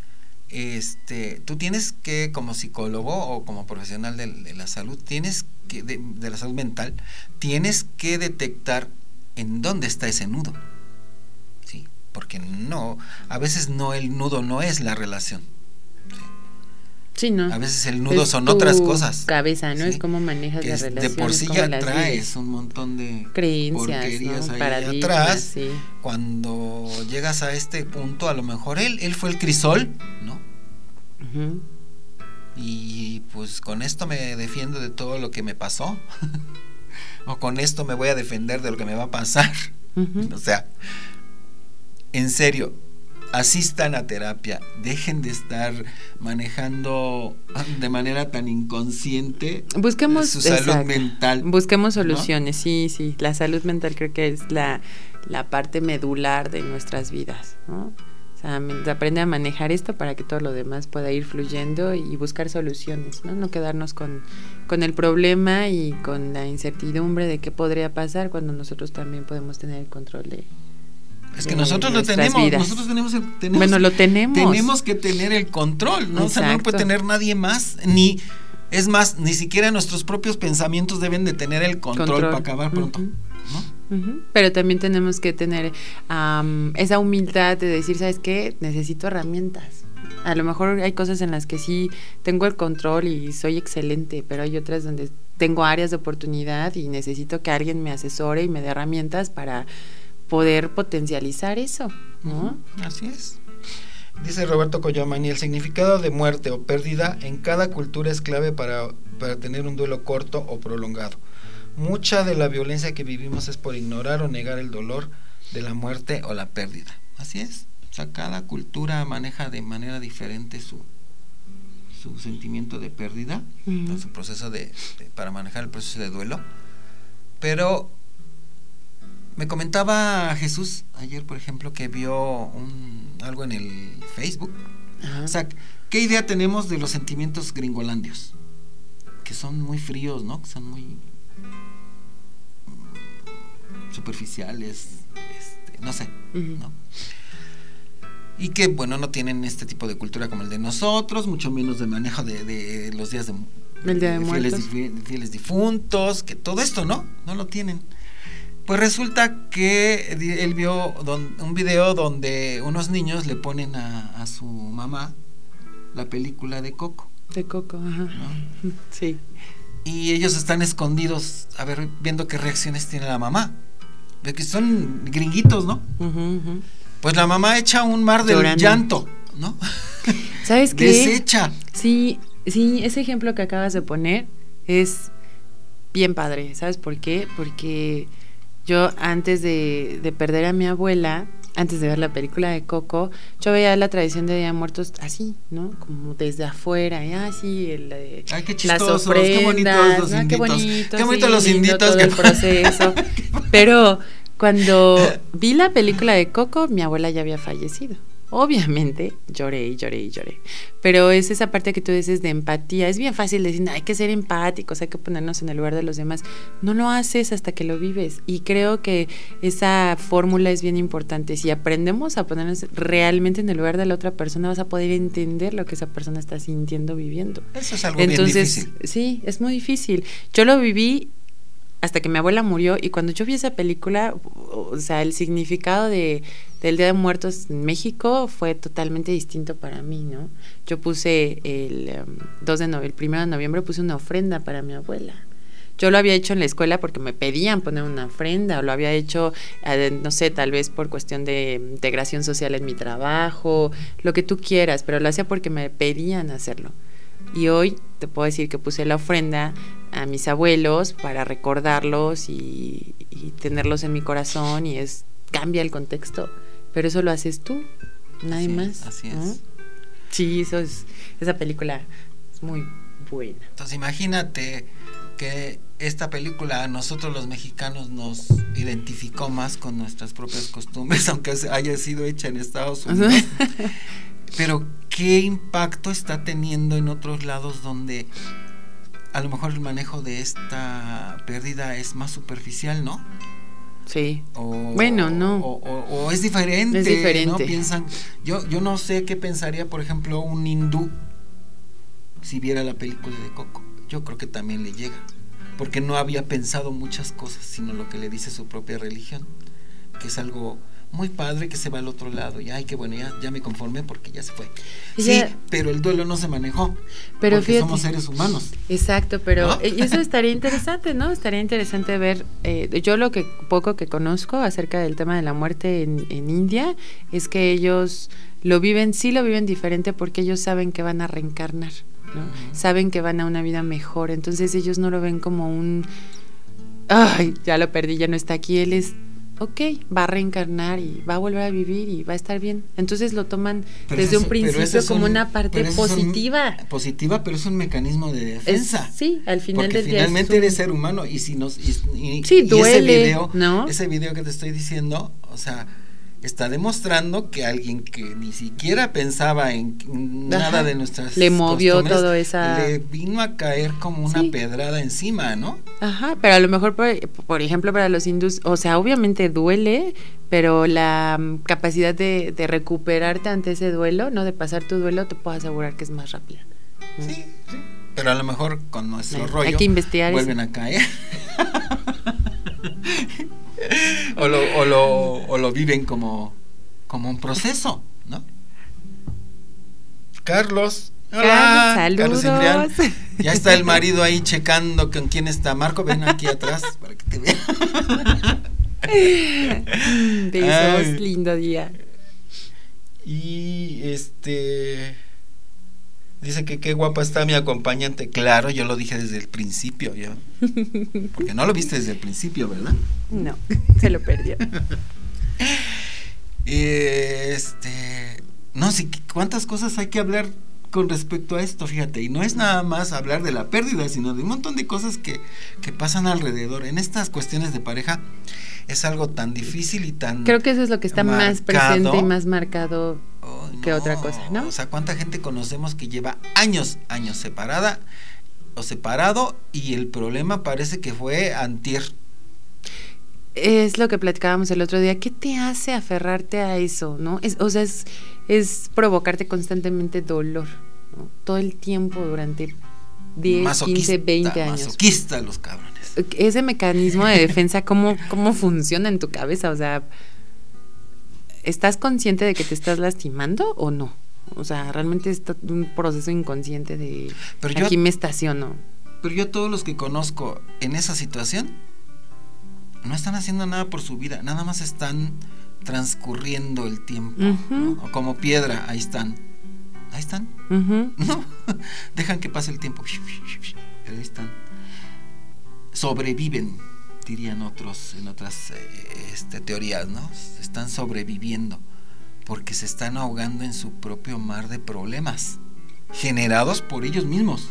Este, tú tienes que, como psicólogo o como profesional de, de la salud, tienes que, de, de la salud mental, tienes que detectar en dónde está ese nudo, ¿sí? Porque no, a veces no, el nudo no es la relación, ¿sí? Sí, ¿no? A veces el nudo es son otras cosas. Cabeza, ¿no? ¿sí? Es como manejas que la es, relación. de por sí ya traes un montón de creencias, porquerías, ¿no? ahí Paradigmas, atrás. Sí. Cuando llegas a este punto, a lo mejor él, él fue el crisol, ¿no? Uh-huh. Y pues con esto me defiendo de todo lo que me pasó. O con esto me voy a defender de lo que me va a pasar. Uh-huh. O sea, en serio, asistan a terapia, dejen de estar manejando de manera tan inconsciente Busquemos su salud exacto. mental. Busquemos soluciones, ¿no? sí, sí. La salud mental creo que es la, la parte medular de nuestras vidas, ¿no? O sea, aprende a manejar esto para que todo lo demás pueda ir fluyendo y buscar soluciones, ¿no? No quedarnos con, con el problema y con la incertidumbre de qué podría pasar cuando nosotros también podemos tener el control de Es que nosotros lo tenemos, vidas. nosotros tenemos, el, tenemos bueno, lo tenemos. Tenemos que tener el control, ¿no? Exacto. O sea, no puede tener nadie más, ni, es más, ni siquiera nuestros propios pensamientos deben de tener el control, control. para acabar pronto, uh-huh. ¿no? Uh-huh. Pero también tenemos que tener um, esa humildad de decir, ¿sabes qué? Necesito herramientas. A lo mejor hay cosas en las que sí tengo el control y soy excelente, pero hay otras donde tengo áreas de oportunidad y necesito que alguien me asesore y me dé herramientas para poder potencializar eso, ¿no? Uh-huh. Así es. Dice Roberto Coyamani, el significado de muerte o pérdida en cada cultura es clave para, para tener un duelo corto o prolongado. Mucha de la violencia que vivimos es por ignorar o negar el dolor de la muerte o la pérdida. Así es. O sea, cada cultura maneja de manera diferente su, su sentimiento de pérdida, uh-huh. su proceso de, de para manejar el proceso de duelo. Pero me comentaba Jesús ayer, por ejemplo, que vio un, algo en el Facebook. Uh-huh. O sea, ¿qué idea tenemos de los sentimientos gringolandios? Que son muy fríos, ¿no? Que son muy superficiales, este, no sé, uh-huh. ¿no? Y que, bueno, no tienen este tipo de cultura como el de nosotros, mucho menos de manejo de, de los días de, el día de, de fieles, fieles difuntos, que todo esto, ¿no? No lo tienen. Pues resulta que él vio don, un video donde unos niños le ponen a, a su mamá la película de Coco. De Coco, ajá. ¿No? Sí. Y ellos están escondidos, a ver, viendo qué reacciones tiene la mamá. De que son gringuitos, ¿no? Uh-huh, uh-huh. Pues la mamá echa un mar del Llorando. Llanto, ¿no? ¿Sabes qué? Desecha. Sí, sí, ese ejemplo que acabas de poner es bien padre. ¿Sabes por qué? Porque yo antes de, de perder a mi abuela, antes de ver la película de Coco, yo veía la tradición de Día de Muertos así, ¿no? Como desde afuera, y así, el, ay, qué las ofrendas, qué bonitos los ¿no? inditos, qué bonito, qué bonitos sí, los inditos, todo que... el proceso. Pero cuando vi la película de Coco, mi abuela ya había fallecido. Obviamente lloré y lloré y lloré, pero es esa parte que tú dices de empatía. Es bien fácil decir, hay que ser empáticos, hay que ponernos en el lugar de los demás. No lo haces hasta que lo vives, y creo que esa fórmula es bien importante. Si aprendemos a ponernos realmente en el lugar de la otra persona, vas a poder entender lo que esa persona está sintiendo, viviendo. Eso es algo Entonces, bien difícil. Sí, es muy difícil. Yo lo viví hasta que mi abuela murió, y cuando yo vi esa película, o sea, el significado de del Día de Muertos en México fue totalmente distinto para mí, ¿no? Yo puse el um, dos de noviembre, el primero de noviembre puse una ofrenda para mi abuela. Yo lo había hecho en la escuela porque me pedían poner una ofrenda, o lo había hecho, eh, no sé, tal vez por cuestión de integración social en mi trabajo, lo que tú quieras, pero lo hacía porque me pedían hacerlo. Y hoy te puedo decir que puse la ofrenda a mis abuelos para recordarlos y, y tenerlos en mi corazón, y es cambia el contexto, pero eso lo haces tú, nadie así más. Es, así ¿no? es. Sí, eso es, esa película es muy buena. Entonces imagínate que esta película a nosotros los mexicanos nos identificó más con nuestras propias costumbres, aunque haya sido hecha en Estados Unidos. Pero qué impacto está teniendo en otros lados donde a lo mejor el manejo de esta pérdida es más superficial, ¿no? Sí. O, bueno, no. O, o, o es diferente. Es diferente. ¿No? Piensan, yo, yo no sé qué pensaría, por ejemplo, un hindú si viera la película de Coco. Yo creo que también le llega, porque no había pensado muchas cosas, sino lo que le dice su propia religión, que es algo muy padre, que se va al otro lado, y ay, qué bueno, ya, ya me conformé porque ya se fue. Sí, ya, pero el duelo no se manejó, pero porque fíjate, somos seres humanos. Exacto, pero ¿no? Eso estaría interesante, ¿no? Estaría interesante ver, eh, yo lo que poco que conozco acerca del tema de la muerte en, en India, es que ellos lo viven, sí lo viven diferente, porque ellos saben que van a reencarnar, ¿no? Uh-huh. Saben que van a una vida mejor, entonces ellos no lo ven como un, ay, ya lo perdí, ya no está aquí, él es, ok, va a reencarnar y va a volver a vivir y va a estar bien. Entonces lo toman pero desde es, un principio como un, una parte positiva. Un, positiva, pero es un mecanismo de defensa. Es, sí, al final porque del día finalmente es un... eres ser humano y si nos y, y, sí, y duele, ese video, ¿no? ese video que te estoy diciendo, o sea, está demostrando que alguien que ni siquiera pensaba en nada Ajá. de nuestras le movió todo esa le vino a caer como una sí. pedrada encima, ¿no? Ajá, pero a lo mejor por, por ejemplo para los hindús, o sea, obviamente duele, pero la um, capacidad de, de recuperarte ante ese duelo, no de pasar tu duelo, te puedo asegurar que es más rápida. Sí, sí. Pero a lo mejor con nuestro hay, rollo hay que investigar vuelven eso. a caer. o, lo, o, lo, o lo viven como, como un proceso, ¿no? Carlos, hola, Carlos, saludos. Carlos, ya está el marido ahí checando con quién está. Marco, ven aquí atrás para que te vea. Besos, Ay. Lindo día. Y este dice que qué guapa está mi acompañante. Claro, yo lo dije desde el principio, yo. Porque no lo viste desde el principio, ¿verdad? No, se lo perdió. Este, no sé, cuántas cosas hay que hablar con respecto a esto, fíjate, y no es nada más hablar de la pérdida, sino de un montón de cosas que, que pasan alrededor. En estas cuestiones de pareja es algo tan difícil y tan creo que eso es lo que está marcado, más presente y más marcado oh, no, que otra cosa, ¿no? O sea, cuánta gente conocemos que lleva años, años separada o separado y el problema parece que fue antier. Es lo que platicábamos el otro día. ¿Qué te hace aferrarte a eso, no? Es, o sea, es, es provocarte constantemente dolor, ¿no? Todo el tiempo durante diez, masoquista, quince, veinte años. Masoquista los cabrones. Ese mecanismo de defensa, ¿cómo, cómo funciona en tu cabeza? O sea, ¿estás consciente de que te estás lastimando o no? O sea, realmente es un proceso inconsciente de pero yo, aquí me estaciono. Pero yo todos los que conozco en esa situación no están haciendo nada por su vida, nada más están transcurriendo el tiempo, uh-huh. ¿no? O como piedra, ahí están, ahí están, uh-huh. no, dejan que pase el tiempo, ahí están, sobreviven, dirían otros en otras eh, este, teorías, ¿no? Están sobreviviendo porque se están ahogando en su propio mar de problemas generados por ellos mismos.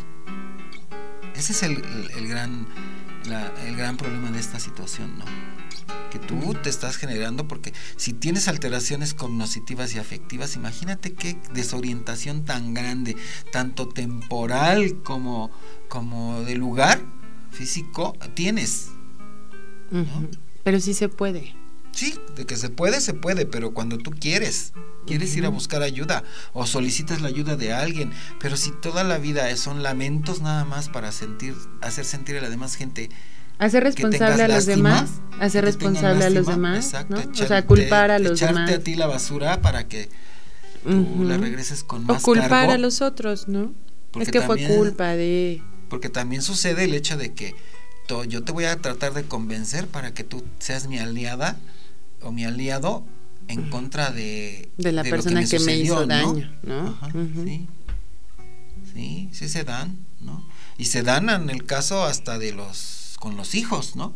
Ese es el, el, el gran La, el gran problema de esta situación, ¿no? Que tú te estás generando, porque si tienes alteraciones cognitivas y afectivas, imagínate qué desorientación tan grande, tanto temporal como, como de lugar físico tienes, ¿no? Uh-huh. Pero sí se puede. Sí, de que se puede, se puede, pero cuando tú quieres, quieres uh-huh. ir a buscar ayuda o solicitas la ayuda de alguien, pero si toda la vida son lamentos nada más para sentir, hacer sentir a la demás gente, hacer responsable a los lástima, demás, hacer responsable lástima, a los demás, exacto, ¿no? Echarte, o sea, culpar a los echarte demás, echarte a ti la basura para que tú uh-huh. la regreses con más o culpar cargo, a los otros, ¿no? Es que también, fue culpa de, porque también sucede el hecho de que to, yo te voy a tratar de convencer para que tú seas mi aliada o mi aliado en contra de de la de persona que me, que sucedió, me hizo ¿no? daño, ¿no? Ajá, uh-huh. sí. Sí, sí se dan, ¿no? Y se dan en el caso hasta de los con los hijos, ¿no?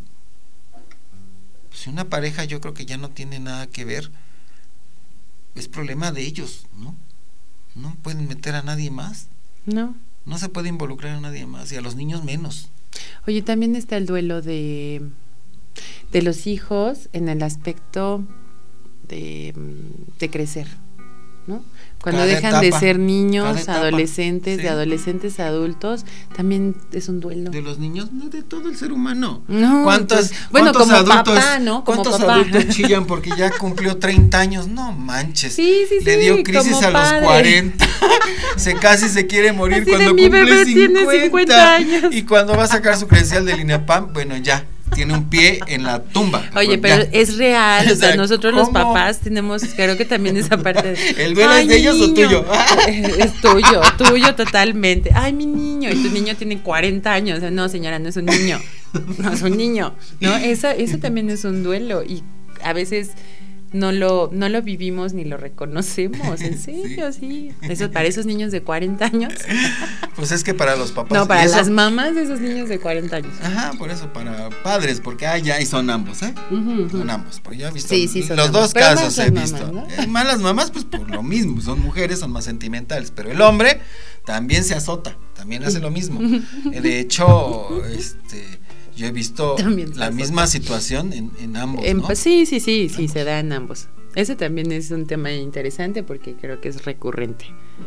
Si una pareja yo creo que ya no tiene nada que ver, es problema de ellos, ¿no? no pueden meter a nadie más. No. No se puede involucrar a nadie más y a los niños menos. Oye, también está el duelo de, de los hijos en el aspecto de, de crecer, ¿no? Cuando Cada dejan etapa, de ser niños, sí. adolescentes, de adolescentes a adultos, también es un duelo. De los niños, no, de todo el ser humano. No, ¿Cuántos, pues, bueno, cuántos como adultos, papá, ¿no? Como ¿cuántos papá. adultos chillan porque ya cumplió treinta años? No manches. Sí, sí, Le sí, dio crisis como a los padre. cuarenta. Se casi se quiere morir Así cuando de, mi cumple bebé tiene cincuenta. cincuenta años. Y cuando va a sacar su credencial del INAPAM, bueno, ya. Tiene un pie en la tumba. Oye, Pues, pero ya. es real, o sea, O sea, nosotros ¿cómo? los papás tenemos, creo que también esa parte de... ¿El duelo es de ellos o tuyo? Es tuyo, tuyo totalmente. Ay, mi niño, y tu niño tiene cuarenta años. No, señora, no es un niño, no es un niño, ¿no? Eso, eso también es un duelo y a veces no lo, no lo vivimos ni lo reconocemos, en serio, sí. sí. Eso para esos niños de cuarenta años. Pues es que para los papás. No, para eso, las mamás de esos niños de cuarenta años. Ajá, por eso, para padres, porque ah, ya, y son ambos, ¿eh? Uh-huh, uh-huh. Son ambos, porque yo he visto sí, sí, son los ambos. dos Pero casos, he más visto. mamás, ¿no? eh, más las mamás, pues por lo mismo, son mujeres, son más sentimentales, pero el hombre también se azota, también hace lo mismo. De hecho, este, yo he visto la misma situación en, en ambos, en, ¿no? Sí, sí, sí, sí, se da en ambos. Ese también es un tema interesante porque creo que es recurrente.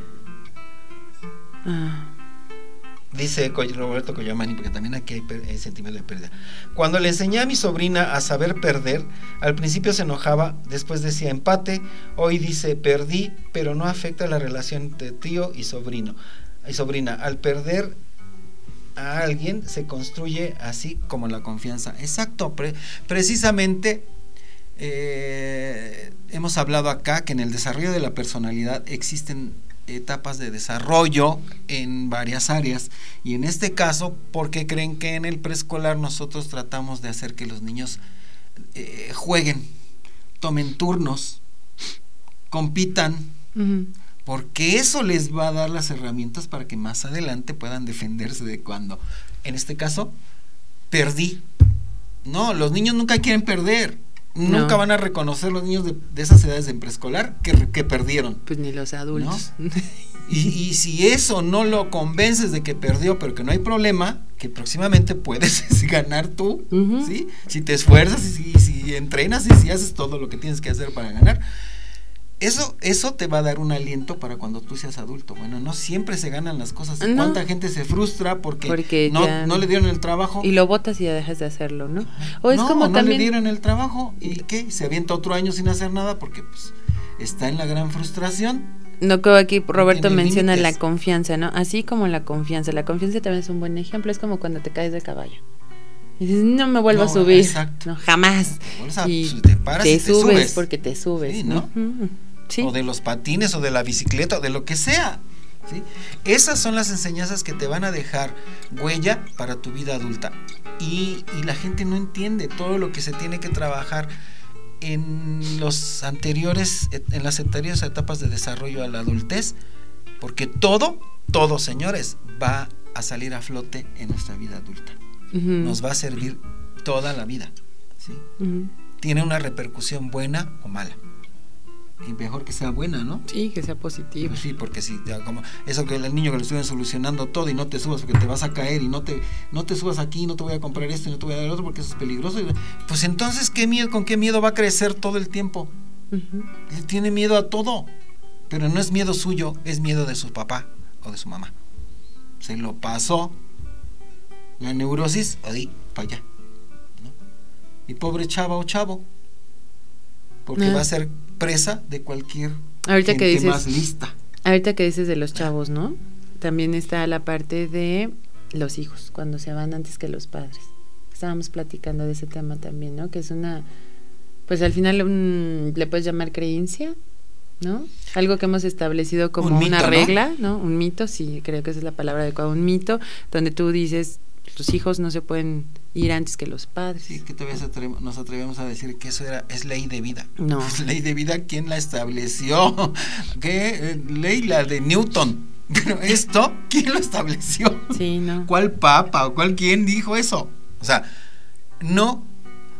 Ah. Dice Roberto Coyamani, porque también aquí hay, hay sentimiento de pérdida. Cuando le enseñé a mi sobrina a saber perder, al principio se enojaba, después decía empate, hoy dice perdí, pero no afecta la relación entre tío y sobrino y sobrina. Al perder a alguien se construye así como la confianza. Exacto, pre- precisamente eh, hemos hablado acá que en el desarrollo de la personalidad existen etapas de desarrollo en varias áreas y en este caso, ¿por qué creen que en el preescolar nosotros tratamos de hacer que los niños eh, jueguen, tomen turnos, compitan? Uh-huh. Porque eso les va a dar las herramientas para que más adelante puedan defenderse de cuando, en este caso, perdí. No, los niños nunca quieren perder. No. Nunca van a reconocer los niños de, de esas edades en preescolar que, que perdieron. Pues ni los adultos. ¿No? Y, y si eso no lo convences de que perdió, pero que no hay problema, que próximamente puedes ganar tú, uh-huh. ¿sí? Si te esfuerzas y si, si entrenas y si haces todo lo que tienes que hacer para ganar. Eso, eso te va a dar un aliento para cuando tú seas adulto. Bueno, no siempre se ganan las cosas. No. ¿Cuánta gente se frustra porque, porque no, no le dieron el trabajo? Y lo botas y ya dejas de hacerlo, ¿no? O es no, como no también... le dieron el trabajo. ¿Y qué? Se avienta otro año sin hacer nada porque pues está en la gran frustración. No, creo que aquí Roberto menciona límites. La confianza, ¿no? Así como la confianza. La confianza también es un buen ejemplo. Es como cuando te caes de caballo. Y dices, no me vuelvo no, a subir. Exacto. No, jamás. A, y te paras te, y te subes, subes porque te subes, sí, ¿no? ¿no? Uh-huh. Sí. O de los patines o de la bicicleta o de lo que sea, ¿sí? Esas son las enseñanzas que te van a dejar huella para tu vida adulta y, y la gente no entiende todo lo que se tiene que trabajar en los anteriores en las anteriores etapas de desarrollo a la adultez, porque todo, todo señores, va a salir a flote en nuestra vida adulta. Uh-huh. Nos va a servir toda la vida, ¿sí? Uh-huh. Tiene una repercusión buena o mala. Y mejor que sea buena, ¿no? Sí, que sea positiva. Pues sí, porque si ya como eso que el niño que lo estuvieron solucionando todo y no te subas porque te vas a caer y no te no te subas aquí, no te voy a comprar esto y no te voy a dar el otro porque eso es peligroso. Pues entonces, ¿qué miedo, con qué miedo va a crecer todo el tiempo? Uh-huh. Él tiene miedo a todo, pero no es miedo suyo, es miedo de su papá o de su mamá. Se lo pasó la neurosis, ahí, para allá, ¿no? Y pobre chava o chavo, porque ah. va a ser presa de cualquier ahorita gente que dices, más lista. Ahorita que dices de los chavos, ¿no? También está la parte de los hijos, cuando se van antes que los padres. Estábamos platicando de ese tema también, ¿no? Que es una, pues al final un, le puedes llamar creencia, ¿no? Algo que hemos establecido como un mito, una regla, ¿no? ¿no? Un mito, sí, creo que esa es la palabra adecuada, un mito, donde tú dices, los hijos no se pueden ir antes que los padres. Sí, que todavía atre- nos atrevemos a decir que eso era es ley de vida. No. Es ley de vida, ¿quién la estableció? ¿Qué? Eh, ley la de Newton. Pero esto, ¿quién lo estableció? Sí, no. ¿Cuál papa o cuál quién dijo eso? O sea, no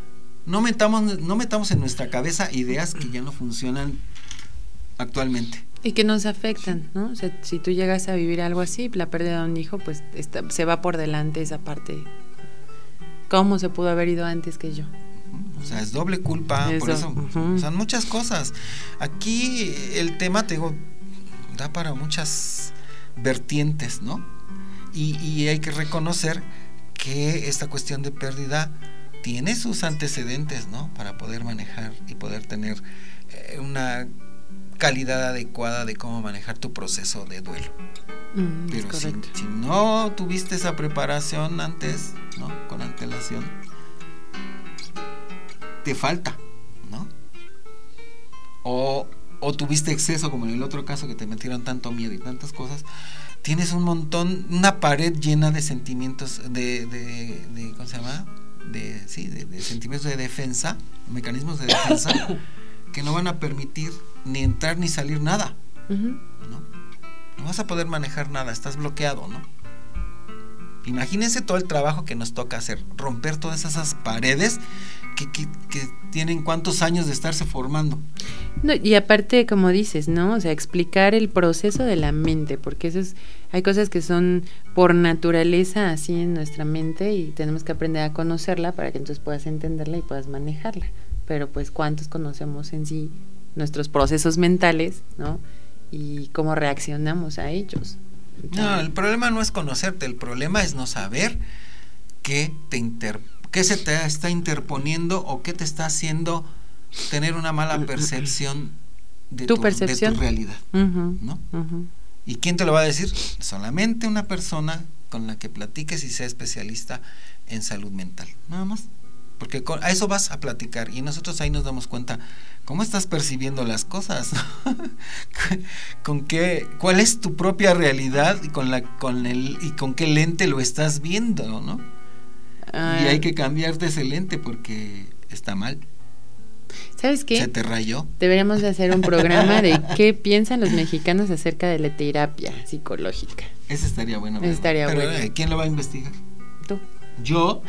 no metamos no metamos en nuestra cabeza ideas que ya no funcionan actualmente. Y que nos afectan, ¿no? O sea, si tú llegas a vivir algo así, la pérdida de un hijo, pues está, se va por delante esa parte. ¿Cómo se pudo haber ido antes que yo? O sea, es doble culpa, eso, por eso. Uh-huh. Son muchas cosas. Aquí el tema, te digo, da para muchas vertientes, ¿no? Y, y hay que reconocer que esta cuestión de pérdida tiene sus antecedentes, ¿no? Para poder manejar y poder tener eh, una calidad adecuada de cómo manejar tu proceso de duelo. Mm, Pero si, si no tuviste esa preparación antes, ¿no? Con antelación, te falta, ¿no? O, o tuviste exceso, como en el otro caso que te metieron tanto miedo y tantas cosas, tienes un montón, una pared llena de sentimientos, de, de, de ¿cómo se llama? De, sí, de, de sentimientos de defensa, mecanismos de defensa, que no van a permitir ni entrar ni salir nada, uh-huh. ¿no? No vas a poder manejar nada, estás bloqueado, ¿no? Imagínense todo el trabajo que nos toca hacer, romper todas esas paredes que, que, que tienen cuántos años de estarse formando. No, y aparte, como dices, ¿no? O sea, explicar el proceso de la mente, porque eso es, hay cosas que son por naturaleza así en nuestra mente y tenemos que aprender a conocerla para que entonces puedas entenderla y puedas manejarla. Pero pues, ¿cuántos conocemos en sí nuestros procesos mentales, ¿no? Y cómo reaccionamos a ellos? Entonces, no, el problema no es conocerte, el problema es no saber qué te inter, qué se te está interponiendo o qué te está haciendo tener una mala percepción de tu, tu, percepción? De tu realidad, uh-huh, ¿no? Uh-huh. ¿Y quién te lo va a decir? Solamente una persona con la que platiques y sea especialista en salud mental, nada más. Porque con, a eso vas a platicar y nosotros ahí nos damos cuenta cómo estás percibiendo las cosas, con qué, cuál es tu propia realidad y con la, con el y con qué lente lo estás viendo, ¿no? Ah, y hay que cambiarte ese lente porque está mal. ¿Sabes qué? Se te rayó. Deberíamos de hacer un programa de qué piensan los mexicanos acerca de la terapia psicológica. Ese estaría bueno. Ese estaría Pero, bueno. ¿eh? ¿Quién lo va a investigar? Tú. ¿Yo?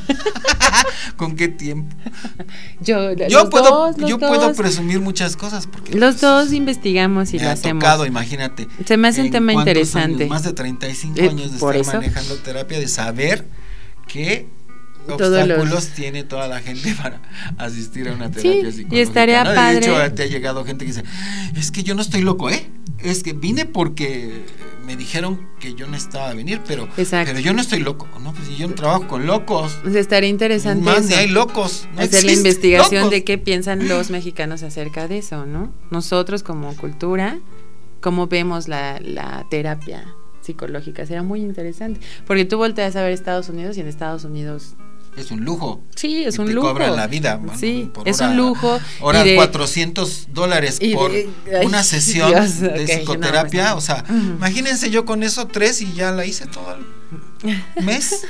¿Con qué tiempo? Yo, yo puedo, dos, yo dos. puedo presumir muchas cosas porque los pues, dos investigamos y me lo ha hacemos. Tocado, imagínate. Se me hace un tema interesante. Años, más de treinta y cinco eh, años de por estar eso. manejando terapia, de saber qué Todos obstáculos los... tiene toda la gente para asistir a una terapia sí, psicológica. Y estaría ¿no? padre. De hecho, te ha llegado gente que dice, es que yo no estoy loco, ¿eh? Es que vine porque me dijeron que yo necesitaba venir, pero, pero yo no estoy loco, ¿no? Pues yo no trabajo con locos. Pues estaría interesante más eso. Ni hay locos. No hacer la investigación locos. De qué piensan los mexicanos acerca de eso, ¿no? Nosotros como cultura, cómo vemos la, la terapia psicológica, será muy interesante. Porque tú volteas a ver Estados Unidos y en Estados Unidos... es un lujo. Sí, es y un te lujo. Cobran la vida. Bueno, sí, por es hora, un lujo. Ahora de, cuatrocientos dólares por de, ay, una sesión Dios, de okay, psicoterapia. no, o sea, uh-huh. imagínense yo con eso tres y ya la hice todo el mes.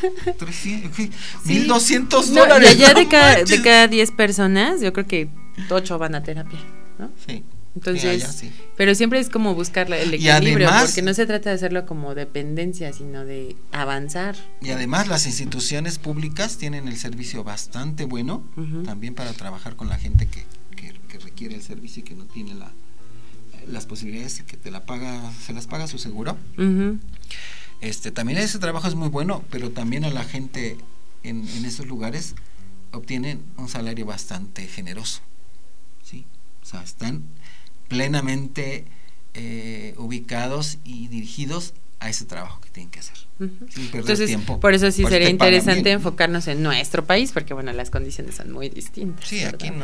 mil doscientos dólares. Y allá de cada, de cada diez personas, yo creo que ocho van a terapia, ¿no? Sí. Entonces, sí, allá, sí. Pero siempre es como buscar el equilibrio, además, porque no se trata de hacerlo como dependencia, sino de avanzar. Y además las instituciones públicas tienen el servicio bastante bueno, uh-huh. también para trabajar con la gente que, que, que requiere el servicio y que no tiene la, las posibilidades y que te la paga, se las paga su seguro. Uh-huh. Este, también ese trabajo es muy bueno, pero también a la gente en, en esos lugares obtienen un salario bastante generoso, ¿sí? O sea, están plenamente eh, ubicados y dirigidos a ese trabajo que tienen que hacer, uh-huh. sin perder Entonces, tiempo. Por eso sí pues sería interesante enfocarnos en nuestro país, porque bueno, las condiciones son muy distintas. Sí, ¿verdad? aquí no.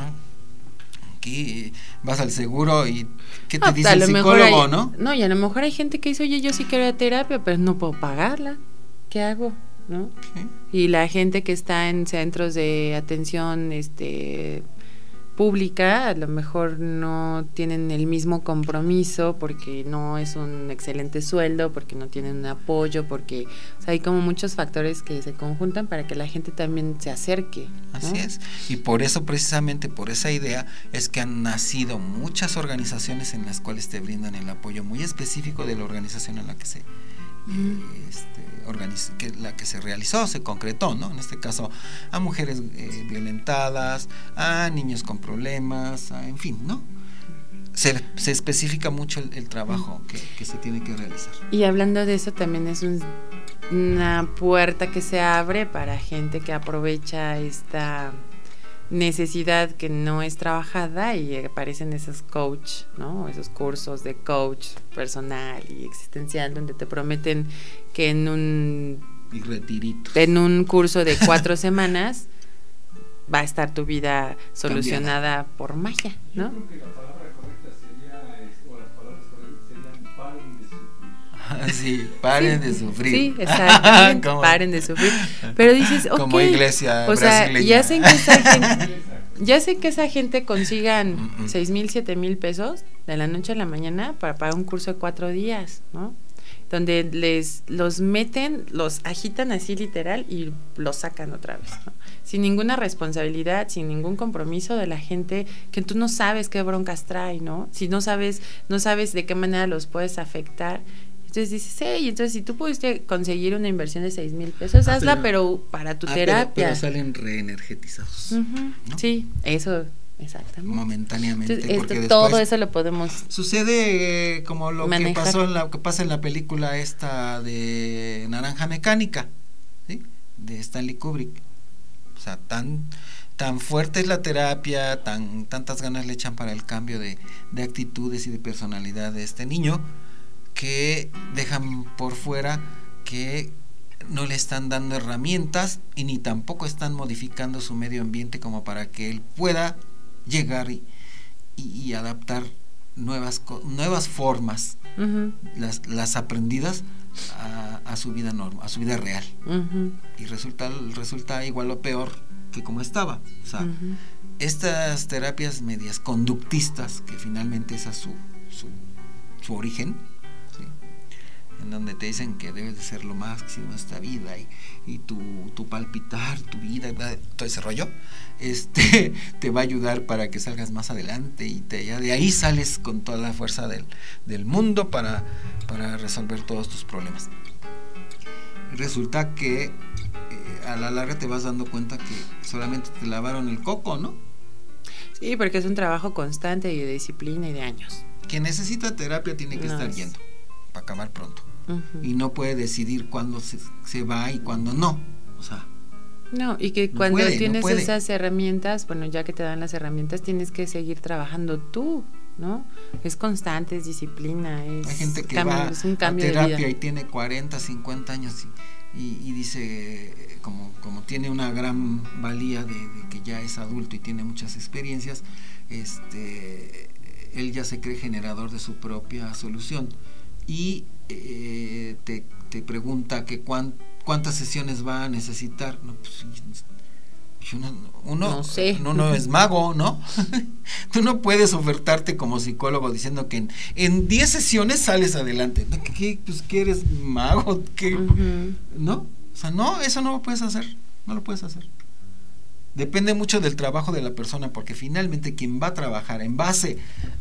Aquí vas al seguro y ¿qué te ah, dice el psicólogo, hay, no? No, y a lo mejor hay gente que dice, oye, yo sí quiero terapia, pero no puedo pagarla. ¿Qué hago? ¿No? ¿Sí? Y la gente que está en centros de atención, este... pública, a lo mejor no tienen el mismo compromiso porque no es un excelente sueldo, porque no tienen un apoyo, porque o sea, hay como muchos factores que se conjuntan para que la gente también se acerque, ¿no? Así es, y por eso precisamente, por esa idea, es que han nacido muchas organizaciones en las cuales te brindan el apoyo muy específico de la organización en la que se eh, este, organiz- que la que se realizó, se concretó, ¿no? En este caso a mujeres eh, violentadas, a niños con problemas, a, en fin, ¿no? se, se especifica mucho el, el trabajo que, que se tiene que realizar. Y hablando de eso, también es un, una puerta que se abre para gente que aprovecha esta necesidad que no es trabajada y aparecen esos coach, ¿no? Esos cursos de coach personal y existencial donde te prometen que en un y retiritos. En un curso de cuatro semanas va a estar tu vida solucionada Cambiada. por magia, ¿no? Yo creo que la palabra correcta sería, o las palabras correctas serían paren de sufrir. Sí, paren sí, de sufrir. Sí, exactamente, paren de sufrir. Pero dices, ok, como iglesia o sea, brasileña. ya sé que esa gente, ya sé que esa gente consigan mm-mm. seis mil, siete mil pesos de la noche a la mañana para pagar un curso de cuatro días, ¿no? Donde les los meten, los agitan así literal y los sacan otra vez, ¿no? Sin ninguna responsabilidad, sin ningún compromiso de la gente, que tú no sabes qué broncas trae, ¿no? Si no sabes, no sabes de qué manera los puedes afectar. Entonces dices, hey, entonces si tú pudiste conseguir una inversión de seis mil pesos, ah, hazla, pero, pero para tu ah, terapia. Pero, pero salen reenergetizados. Uh-huh. ¿No? Sí, eso. Exactamente. Momentáneamente. Entonces, porque esto, todo eso lo podemos sucede eh, como lo manejar. que pasó en la que pasa en la película esta de Naranja Mecánica, ¿sí? De Stanley Kubrick. O sea, tan tan fuerte es la terapia, tan tantas ganas le echan para el cambio de, de actitudes y de personalidad de este niño, que dejan por fuera que no le están dando herramientas y ni tampoco están modificando su medio ambiente como para que él pueda llegar y, y, y adaptar nuevas nuevas formas, uh-huh. las, las aprendidas a, a su vida normal, a su vida real, uh-huh. y resulta resulta igual o peor que como estaba. O sea, uh-huh. estas terapias medias conductistas, que finalmente esa es su, su, su origen, ¿sí? En donde te dicen que debes de ser lo máximo en esta vida y, y tu, tu palpitar, tu vida, todo ese rollo, este, te va a ayudar para que salgas más adelante y te, ya de ahí sales con toda la fuerza del, del mundo para, para resolver todos tus problemas. Resulta que eh, a la larga te vas dando cuenta que solamente te lavaron el coco, ¿no? Sí, porque es un trabajo constante y de disciplina y de años. Quien necesita terapia tiene que no estar es... yendo para acabar pronto. Uh-huh. Y no puede decidir cuándo se, se va y cuándo no. O sea, no, y que no cuando puede, tienes no esas herramientas, bueno, ya que te dan las herramientas, tienes que seguir trabajando tú, ¿no? Es constante, es disciplina, es hay gente que cambio, va es un cambio a terapia de vida. Y tiene cuarenta, cincuenta años y, y, y dice, como, como tiene una gran valía de, de que ya es adulto y tiene muchas experiencias, este, él ya se cree generador de su propia solución. Y eh, te, te pregunta que cuán, cuántas sesiones va a necesitar. No, pues, uno, uno, no sé. uno no es mago, ¿no? Tú no puedes ofertarte como psicólogo diciendo que en, en diez sesiones sales adelante. ¿Qué, qué, pues que eres mago? ¿Qué? Uh-huh. ¿No? O sea, no, eso no lo puedes hacer. No lo puedes hacer. Depende mucho del trabajo de la persona, porque finalmente quien va a trabajar en base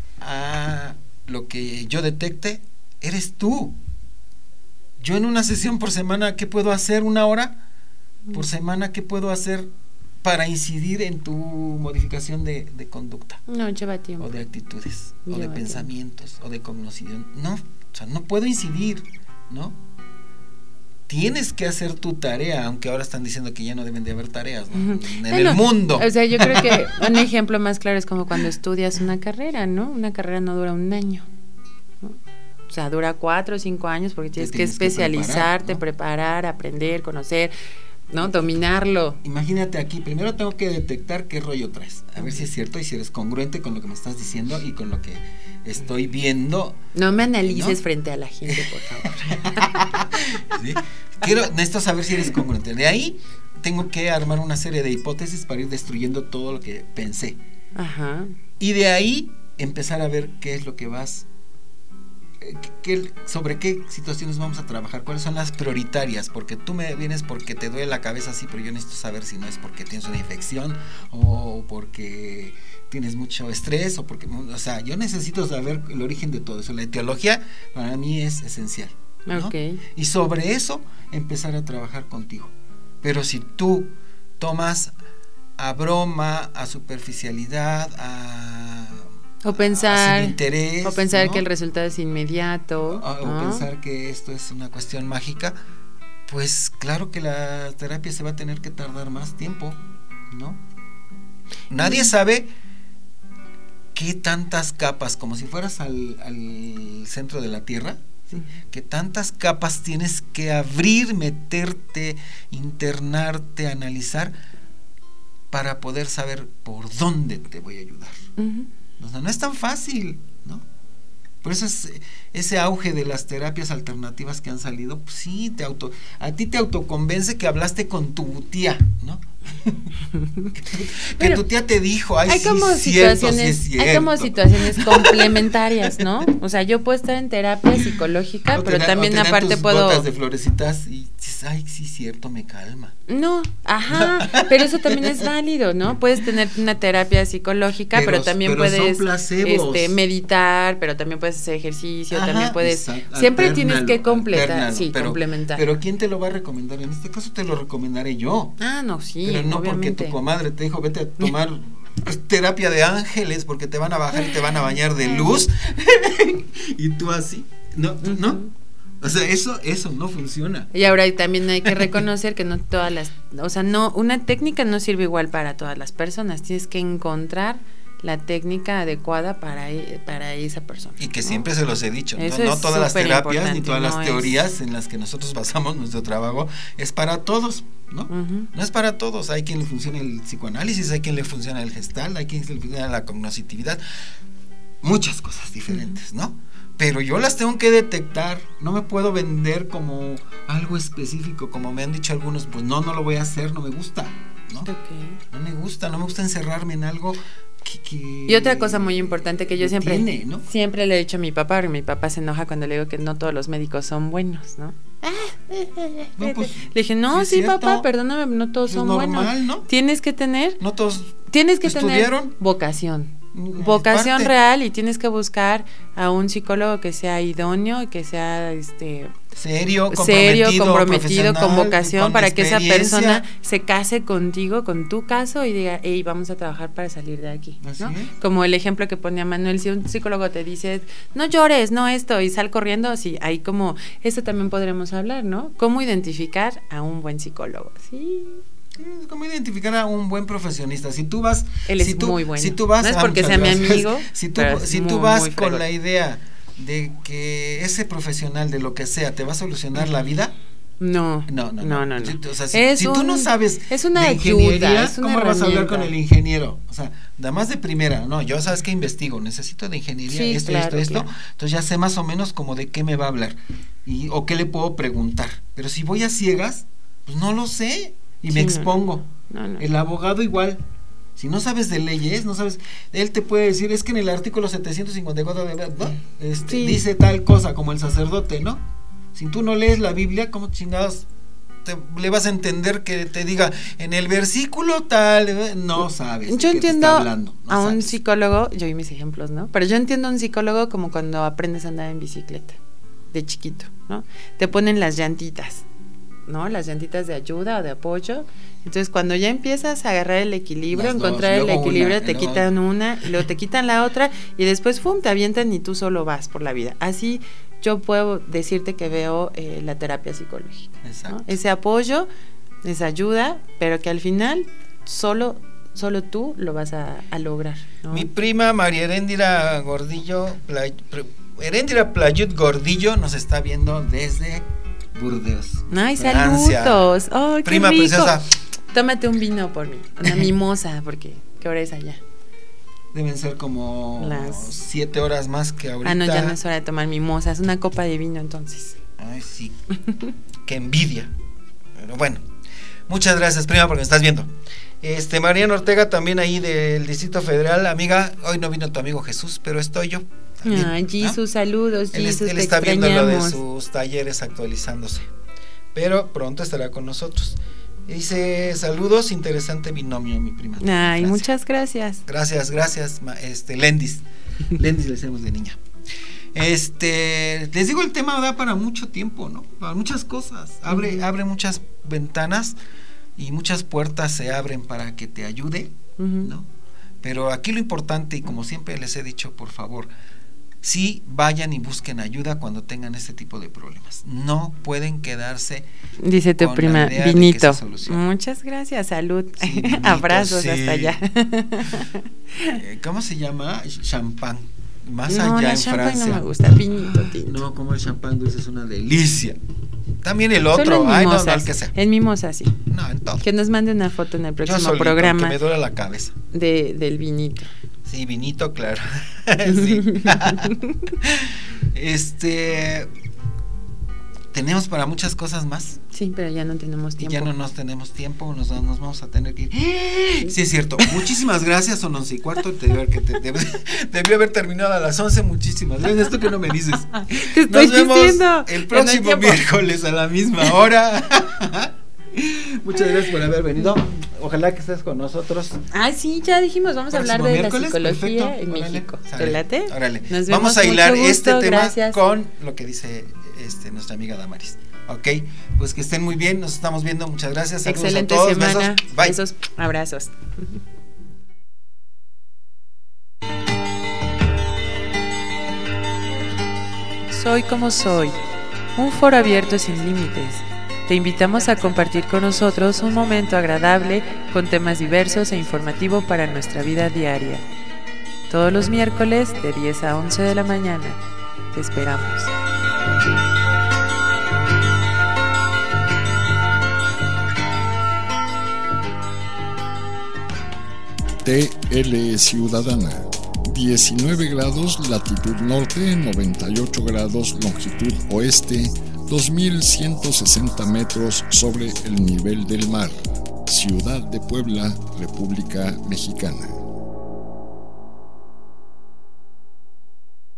a lo que yo detecte eres tú. Yo en una sesión por semana, ¿qué puedo hacer? ¿Una hora por semana? ¿Qué puedo hacer para incidir en tu modificación de, de conducta? No, lleva tiempo. O de actitudes, lleva o de pensamientos, tiempo. O de cognición. No, o sea, no puedo incidir, ¿no? Tienes que hacer tu tarea, aunque ahora están diciendo que ya no deben de haber tareas, ¿no? En bueno, el mundo. O sea, yo creo que un ejemplo más claro es como cuando estudias una carrera, ¿no? Una carrera no dura un año, ¿no? O sea, dura cuatro o cinco años porque tienes, tienes que especializarte, que preparar, ¿no? preparar, aprender, conocer, ¿no? Dominarlo. Imagínate aquí, primero tengo que detectar qué rollo traes, a ver si es cierto y si eres congruente con lo que me estás diciendo y con lo que estoy viendo. No me analices, ¿no? Frente a la gente, por favor. ¿Sí? Quiero, necesito saber si eres congruente. De ahí tengo que armar una serie de hipótesis para ir destruyendo todo lo que pensé. Ajá. Y de ahí empezar a ver qué es lo que vas... ¿Qué, sobre qué situaciones vamos a trabajar, cuáles son las prioritarias, porque tú me vienes porque te duele la cabeza, sí, pero yo necesito saber si no es porque tienes una infección o porque tienes mucho estrés o porque, o sea, yo necesito saber el origen de todo eso. La etiología para mí es esencial, ¿no? Okay. Y sobre eso empezar a trabajar contigo. Pero si tú tomas a broma, a superficialidad, a O pensar, sin interés, o pensar ¿no? que el resultado es inmediato. O, ¿no? o pensar que esto es una cuestión mágica, pues claro que la terapia se va a tener que tardar más tiempo, ¿no? Nadie sabe qué tantas capas, como si fueras al, al centro de la Tierra, ¿sí? Uh-huh. Que tantas capas tienes que abrir, meterte, internarte, analizar, para poder saber por dónde te voy a ayudar. Uh-huh. O sea, no es tan fácil, ¿no? Por eso es ese auge de las terapias alternativas que han salido, pues sí, te auto, a ti te autoconvence que hablaste con tu tía, ¿no? que tu tía te dijo, ay, hay sí, como cierto, situaciones, sí es hay como situaciones complementarias, ¿no? O sea, yo puedo estar en terapia psicológica, o pero tener, también o tener aparte tus puedo gotas de florecitas y dices, ay, sí, cierto, me calma. No, ajá, pero eso también es válido, ¿no? Puedes tener una terapia psicológica, pero, pero también pero puedes este, meditar, pero también puedes hacer ejercicio, ajá, también puedes, exacto, siempre alternalo, tienes que completar, alternalo, sí, pero, complementar. Pero ¿quién te lo va a recomendar? En este caso te lo recomendaré yo. Ah, no, sí, pero no obviamente. Porque tu comadre te dijo, vete a tomar terapia de ángeles porque te van a bajar y te van a bañar de luz y tú así, no, uh-huh. no. O sea, eso eso no funciona. Y ahora también hay que reconocer que no todas las, o sea, no, una técnica no sirve igual para todas las personas. Tienes que encontrar la técnica adecuada para, para esa persona. Y que ¿no? siempre se los he dicho, eso no, no todas las terapias ni todas no las es... teorías en las que nosotros basamos nuestro trabajo es para todos, ¿no? Uh-huh. No es para todos. Hay quien le funciona el psicoanálisis, hay quien le funciona el gestal, hay quien le funciona la cognoscitividad, muchas cosas diferentes, uh-huh. ¿no? Pero yo las tengo que detectar, no me puedo vender como algo específico, como me han dicho algunos, pues no, no lo voy a hacer, no me gusta, ¿no? Okay. No me gusta, no me gusta encerrarme en algo que... que y otra cosa muy importante que yo siempre, tiene, ¿no? siempre le he dicho a mi papá, porque mi papá se enoja cuando le digo que no todos los médicos son buenos, ¿no? No, pues, le dije, no, sí, sí papá, perdóname, no todos pues son normal, buenos, ¿no? Tienes que tener... No todos tienes que estudiaron. tener vocación. Vocación parte. real, y tienes que buscar a un psicólogo que sea idóneo, que sea este serio, comprometido, serio, comprometido con vocación, con para que esa persona se case contigo, con tu caso, y diga, hey, vamos a trabajar para salir de aquí, ¿no? Como el ejemplo que ponía Manuel, si un psicólogo te dice, no llores, no esto, y sal corriendo, sí, ahí como, esto también podremos hablar, ¿no? ¿Cómo identificar a un buen psicólogo? Sí. ¿Cómo identificar a un buen profesionista? Si tú vas, él es si tú, muy bueno. Si tú vas, no es porque sea mi amigo, si tú, si tú muy, vas muy con la idea de que ese profesional de lo que sea te va a solucionar la vida, no, no, no, no, no, no. Si, o sea, si, es si un, tú no sabes es una de ingeniería, ayuda, es una ¿cómo herramienta. vas a hablar con el ingeniero? O sea, nada más de primera, no, yo sabes que investigo, necesito de ingeniería, sí, esto, claro, esto, esto, claro. Entonces ya sé más o menos como de qué me va a hablar y o qué le puedo preguntar. Pero si voy a ciegas, pues no lo sé y sí, me expongo. No. No, no. El abogado igual, si no sabes de leyes, no sabes, él te puede decir, es que en el artículo setecientos cincuenta y cuatro de, ¿no? este, sí. dice tal cosa, como el sacerdote, ¿no? Si tú no lees la Biblia, ¿cómo chingados te, le vas a entender que te diga en el versículo tal? No sabes. Yo de entiendo qué te está hablando, no a sabes. un psicólogo, yo y mis ejemplos, ¿no? Pero yo entiendo a un psicólogo como cuando aprendes a andar en bicicleta, de chiquito, ¿no? Te ponen las llantitas, ¿no? Las llantitas de ayuda o de apoyo. Entonces, cuando ya empiezas a agarrar el equilibrio, Las encontrar dos, el equilibrio, una, te luego... quitan una, y luego te quitan la otra, y después, ¡fum!, te avientan y tú solo vas por la vida. Así yo puedo decirte que veo eh, la terapia psicológica, ¿no? Ese apoyo, esa ayuda, pero que al final solo, solo tú lo vas a, a lograr, ¿no? Mi prima María Heréndira Gordillo, Play, Heréndira Playut Gordillo nos está viendo desde Burdeos. ¡Ay, saludos! ¡Oh, qué prima rico! Preciosa. Tómate un vino por mí, una mimosa, porque ¿qué hora es allá? Deben ser como las siete horas más que ahorita. Ah, no, ya no es hora de tomar mimosas, una copa de vino entonces. Ay, sí, qué envidia. Pero bueno, muchas gracias, prima, porque me estás viendo. Este, Mariana Ortega, también ahí del Distrito Federal, amiga, hoy no vino tu amigo Jesús, pero estoy yo. También, ah, Jesús, ¿no? Saludos, él, Jesús, él te está viendo lo de extrañamos. sus talleres actualizándose, pero pronto estará con nosotros. Dice, saludos, interesante binomio, mi prima. Ay, gracias. Muchas gracias. Gracias, gracias, este, Lendis. Lendis le decimos de niña. Este, les digo, el tema da para mucho tiempo, ¿no? Para muchas cosas. Abre, uh-huh. abre muchas ventanas y muchas puertas se abren para que te ayude, uh-huh. ¿no? Pero aquí lo importante, y como siempre les he dicho, por favor, sí vayan y busquen ayuda cuando tengan este tipo de problemas. No pueden quedarse. Dice tu con prima, la idea de vinito. que se soluciona. Muchas gracias, salud. Sí, vinito, Abrazos sí. hasta allá. Eh, ¿Cómo se llama? Champán. Más No, allá la en champán Francia. no me gusta, vinito tinto. No, como el champán dulce es una delicia. También el otro, Solo en ay, no, no, mimosas, el que sea. en mimosas, sí. No, en todo. Que nos mande una foto en el Yo próximo solito, programa que me duele la cabeza. de, del vinito. Sí, vinito, claro. Sí. Este, tenemos para muchas cosas más. Sí, pero ya no tenemos Y tiempo. ya no nos tenemos tiempo, nos, nos vamos a tener que ir. Sí, es cierto. Muchísimas gracias, son once y cuarto. Debió haber, que te, deb, debió haber terminado a las once. Muchísimas gracias. ¿Esto que no me dices? Te estoy Nos vemos diciendo, el que no hay próximo tiempo. miércoles a la misma hora. Muchas gracias por haber venido. Ojalá que estés con nosotros. Ah, sí, ya dijimos, vamos a hablar Próximo de la miércoles, psicología perfecto. en Órale, México. sale. ¿Te late? Órale. Nos vemos, Vamos a hilar mucho este gusto, tema gracias. con lo que dice este, nuestra amiga Damaris. Ok, pues que estén muy bien, nos estamos viendo, muchas gracias. Saludos Excelente a todos, semana. besos. Bye. Besos, abrazos. Soy como soy, un foro abierto sin límites. Te invitamos a compartir con nosotros un momento agradable con temas diversos e informativo para nuestra vida diaria. Todos los miércoles de diez a once de la mañana. Te esperamos. T L Ciudadana, diecinueve grados latitud norte, noventa y ocho grados longitud oeste, dos mil ciento sesenta metros sobre el nivel del mar. Ciudad de Puebla, República Mexicana.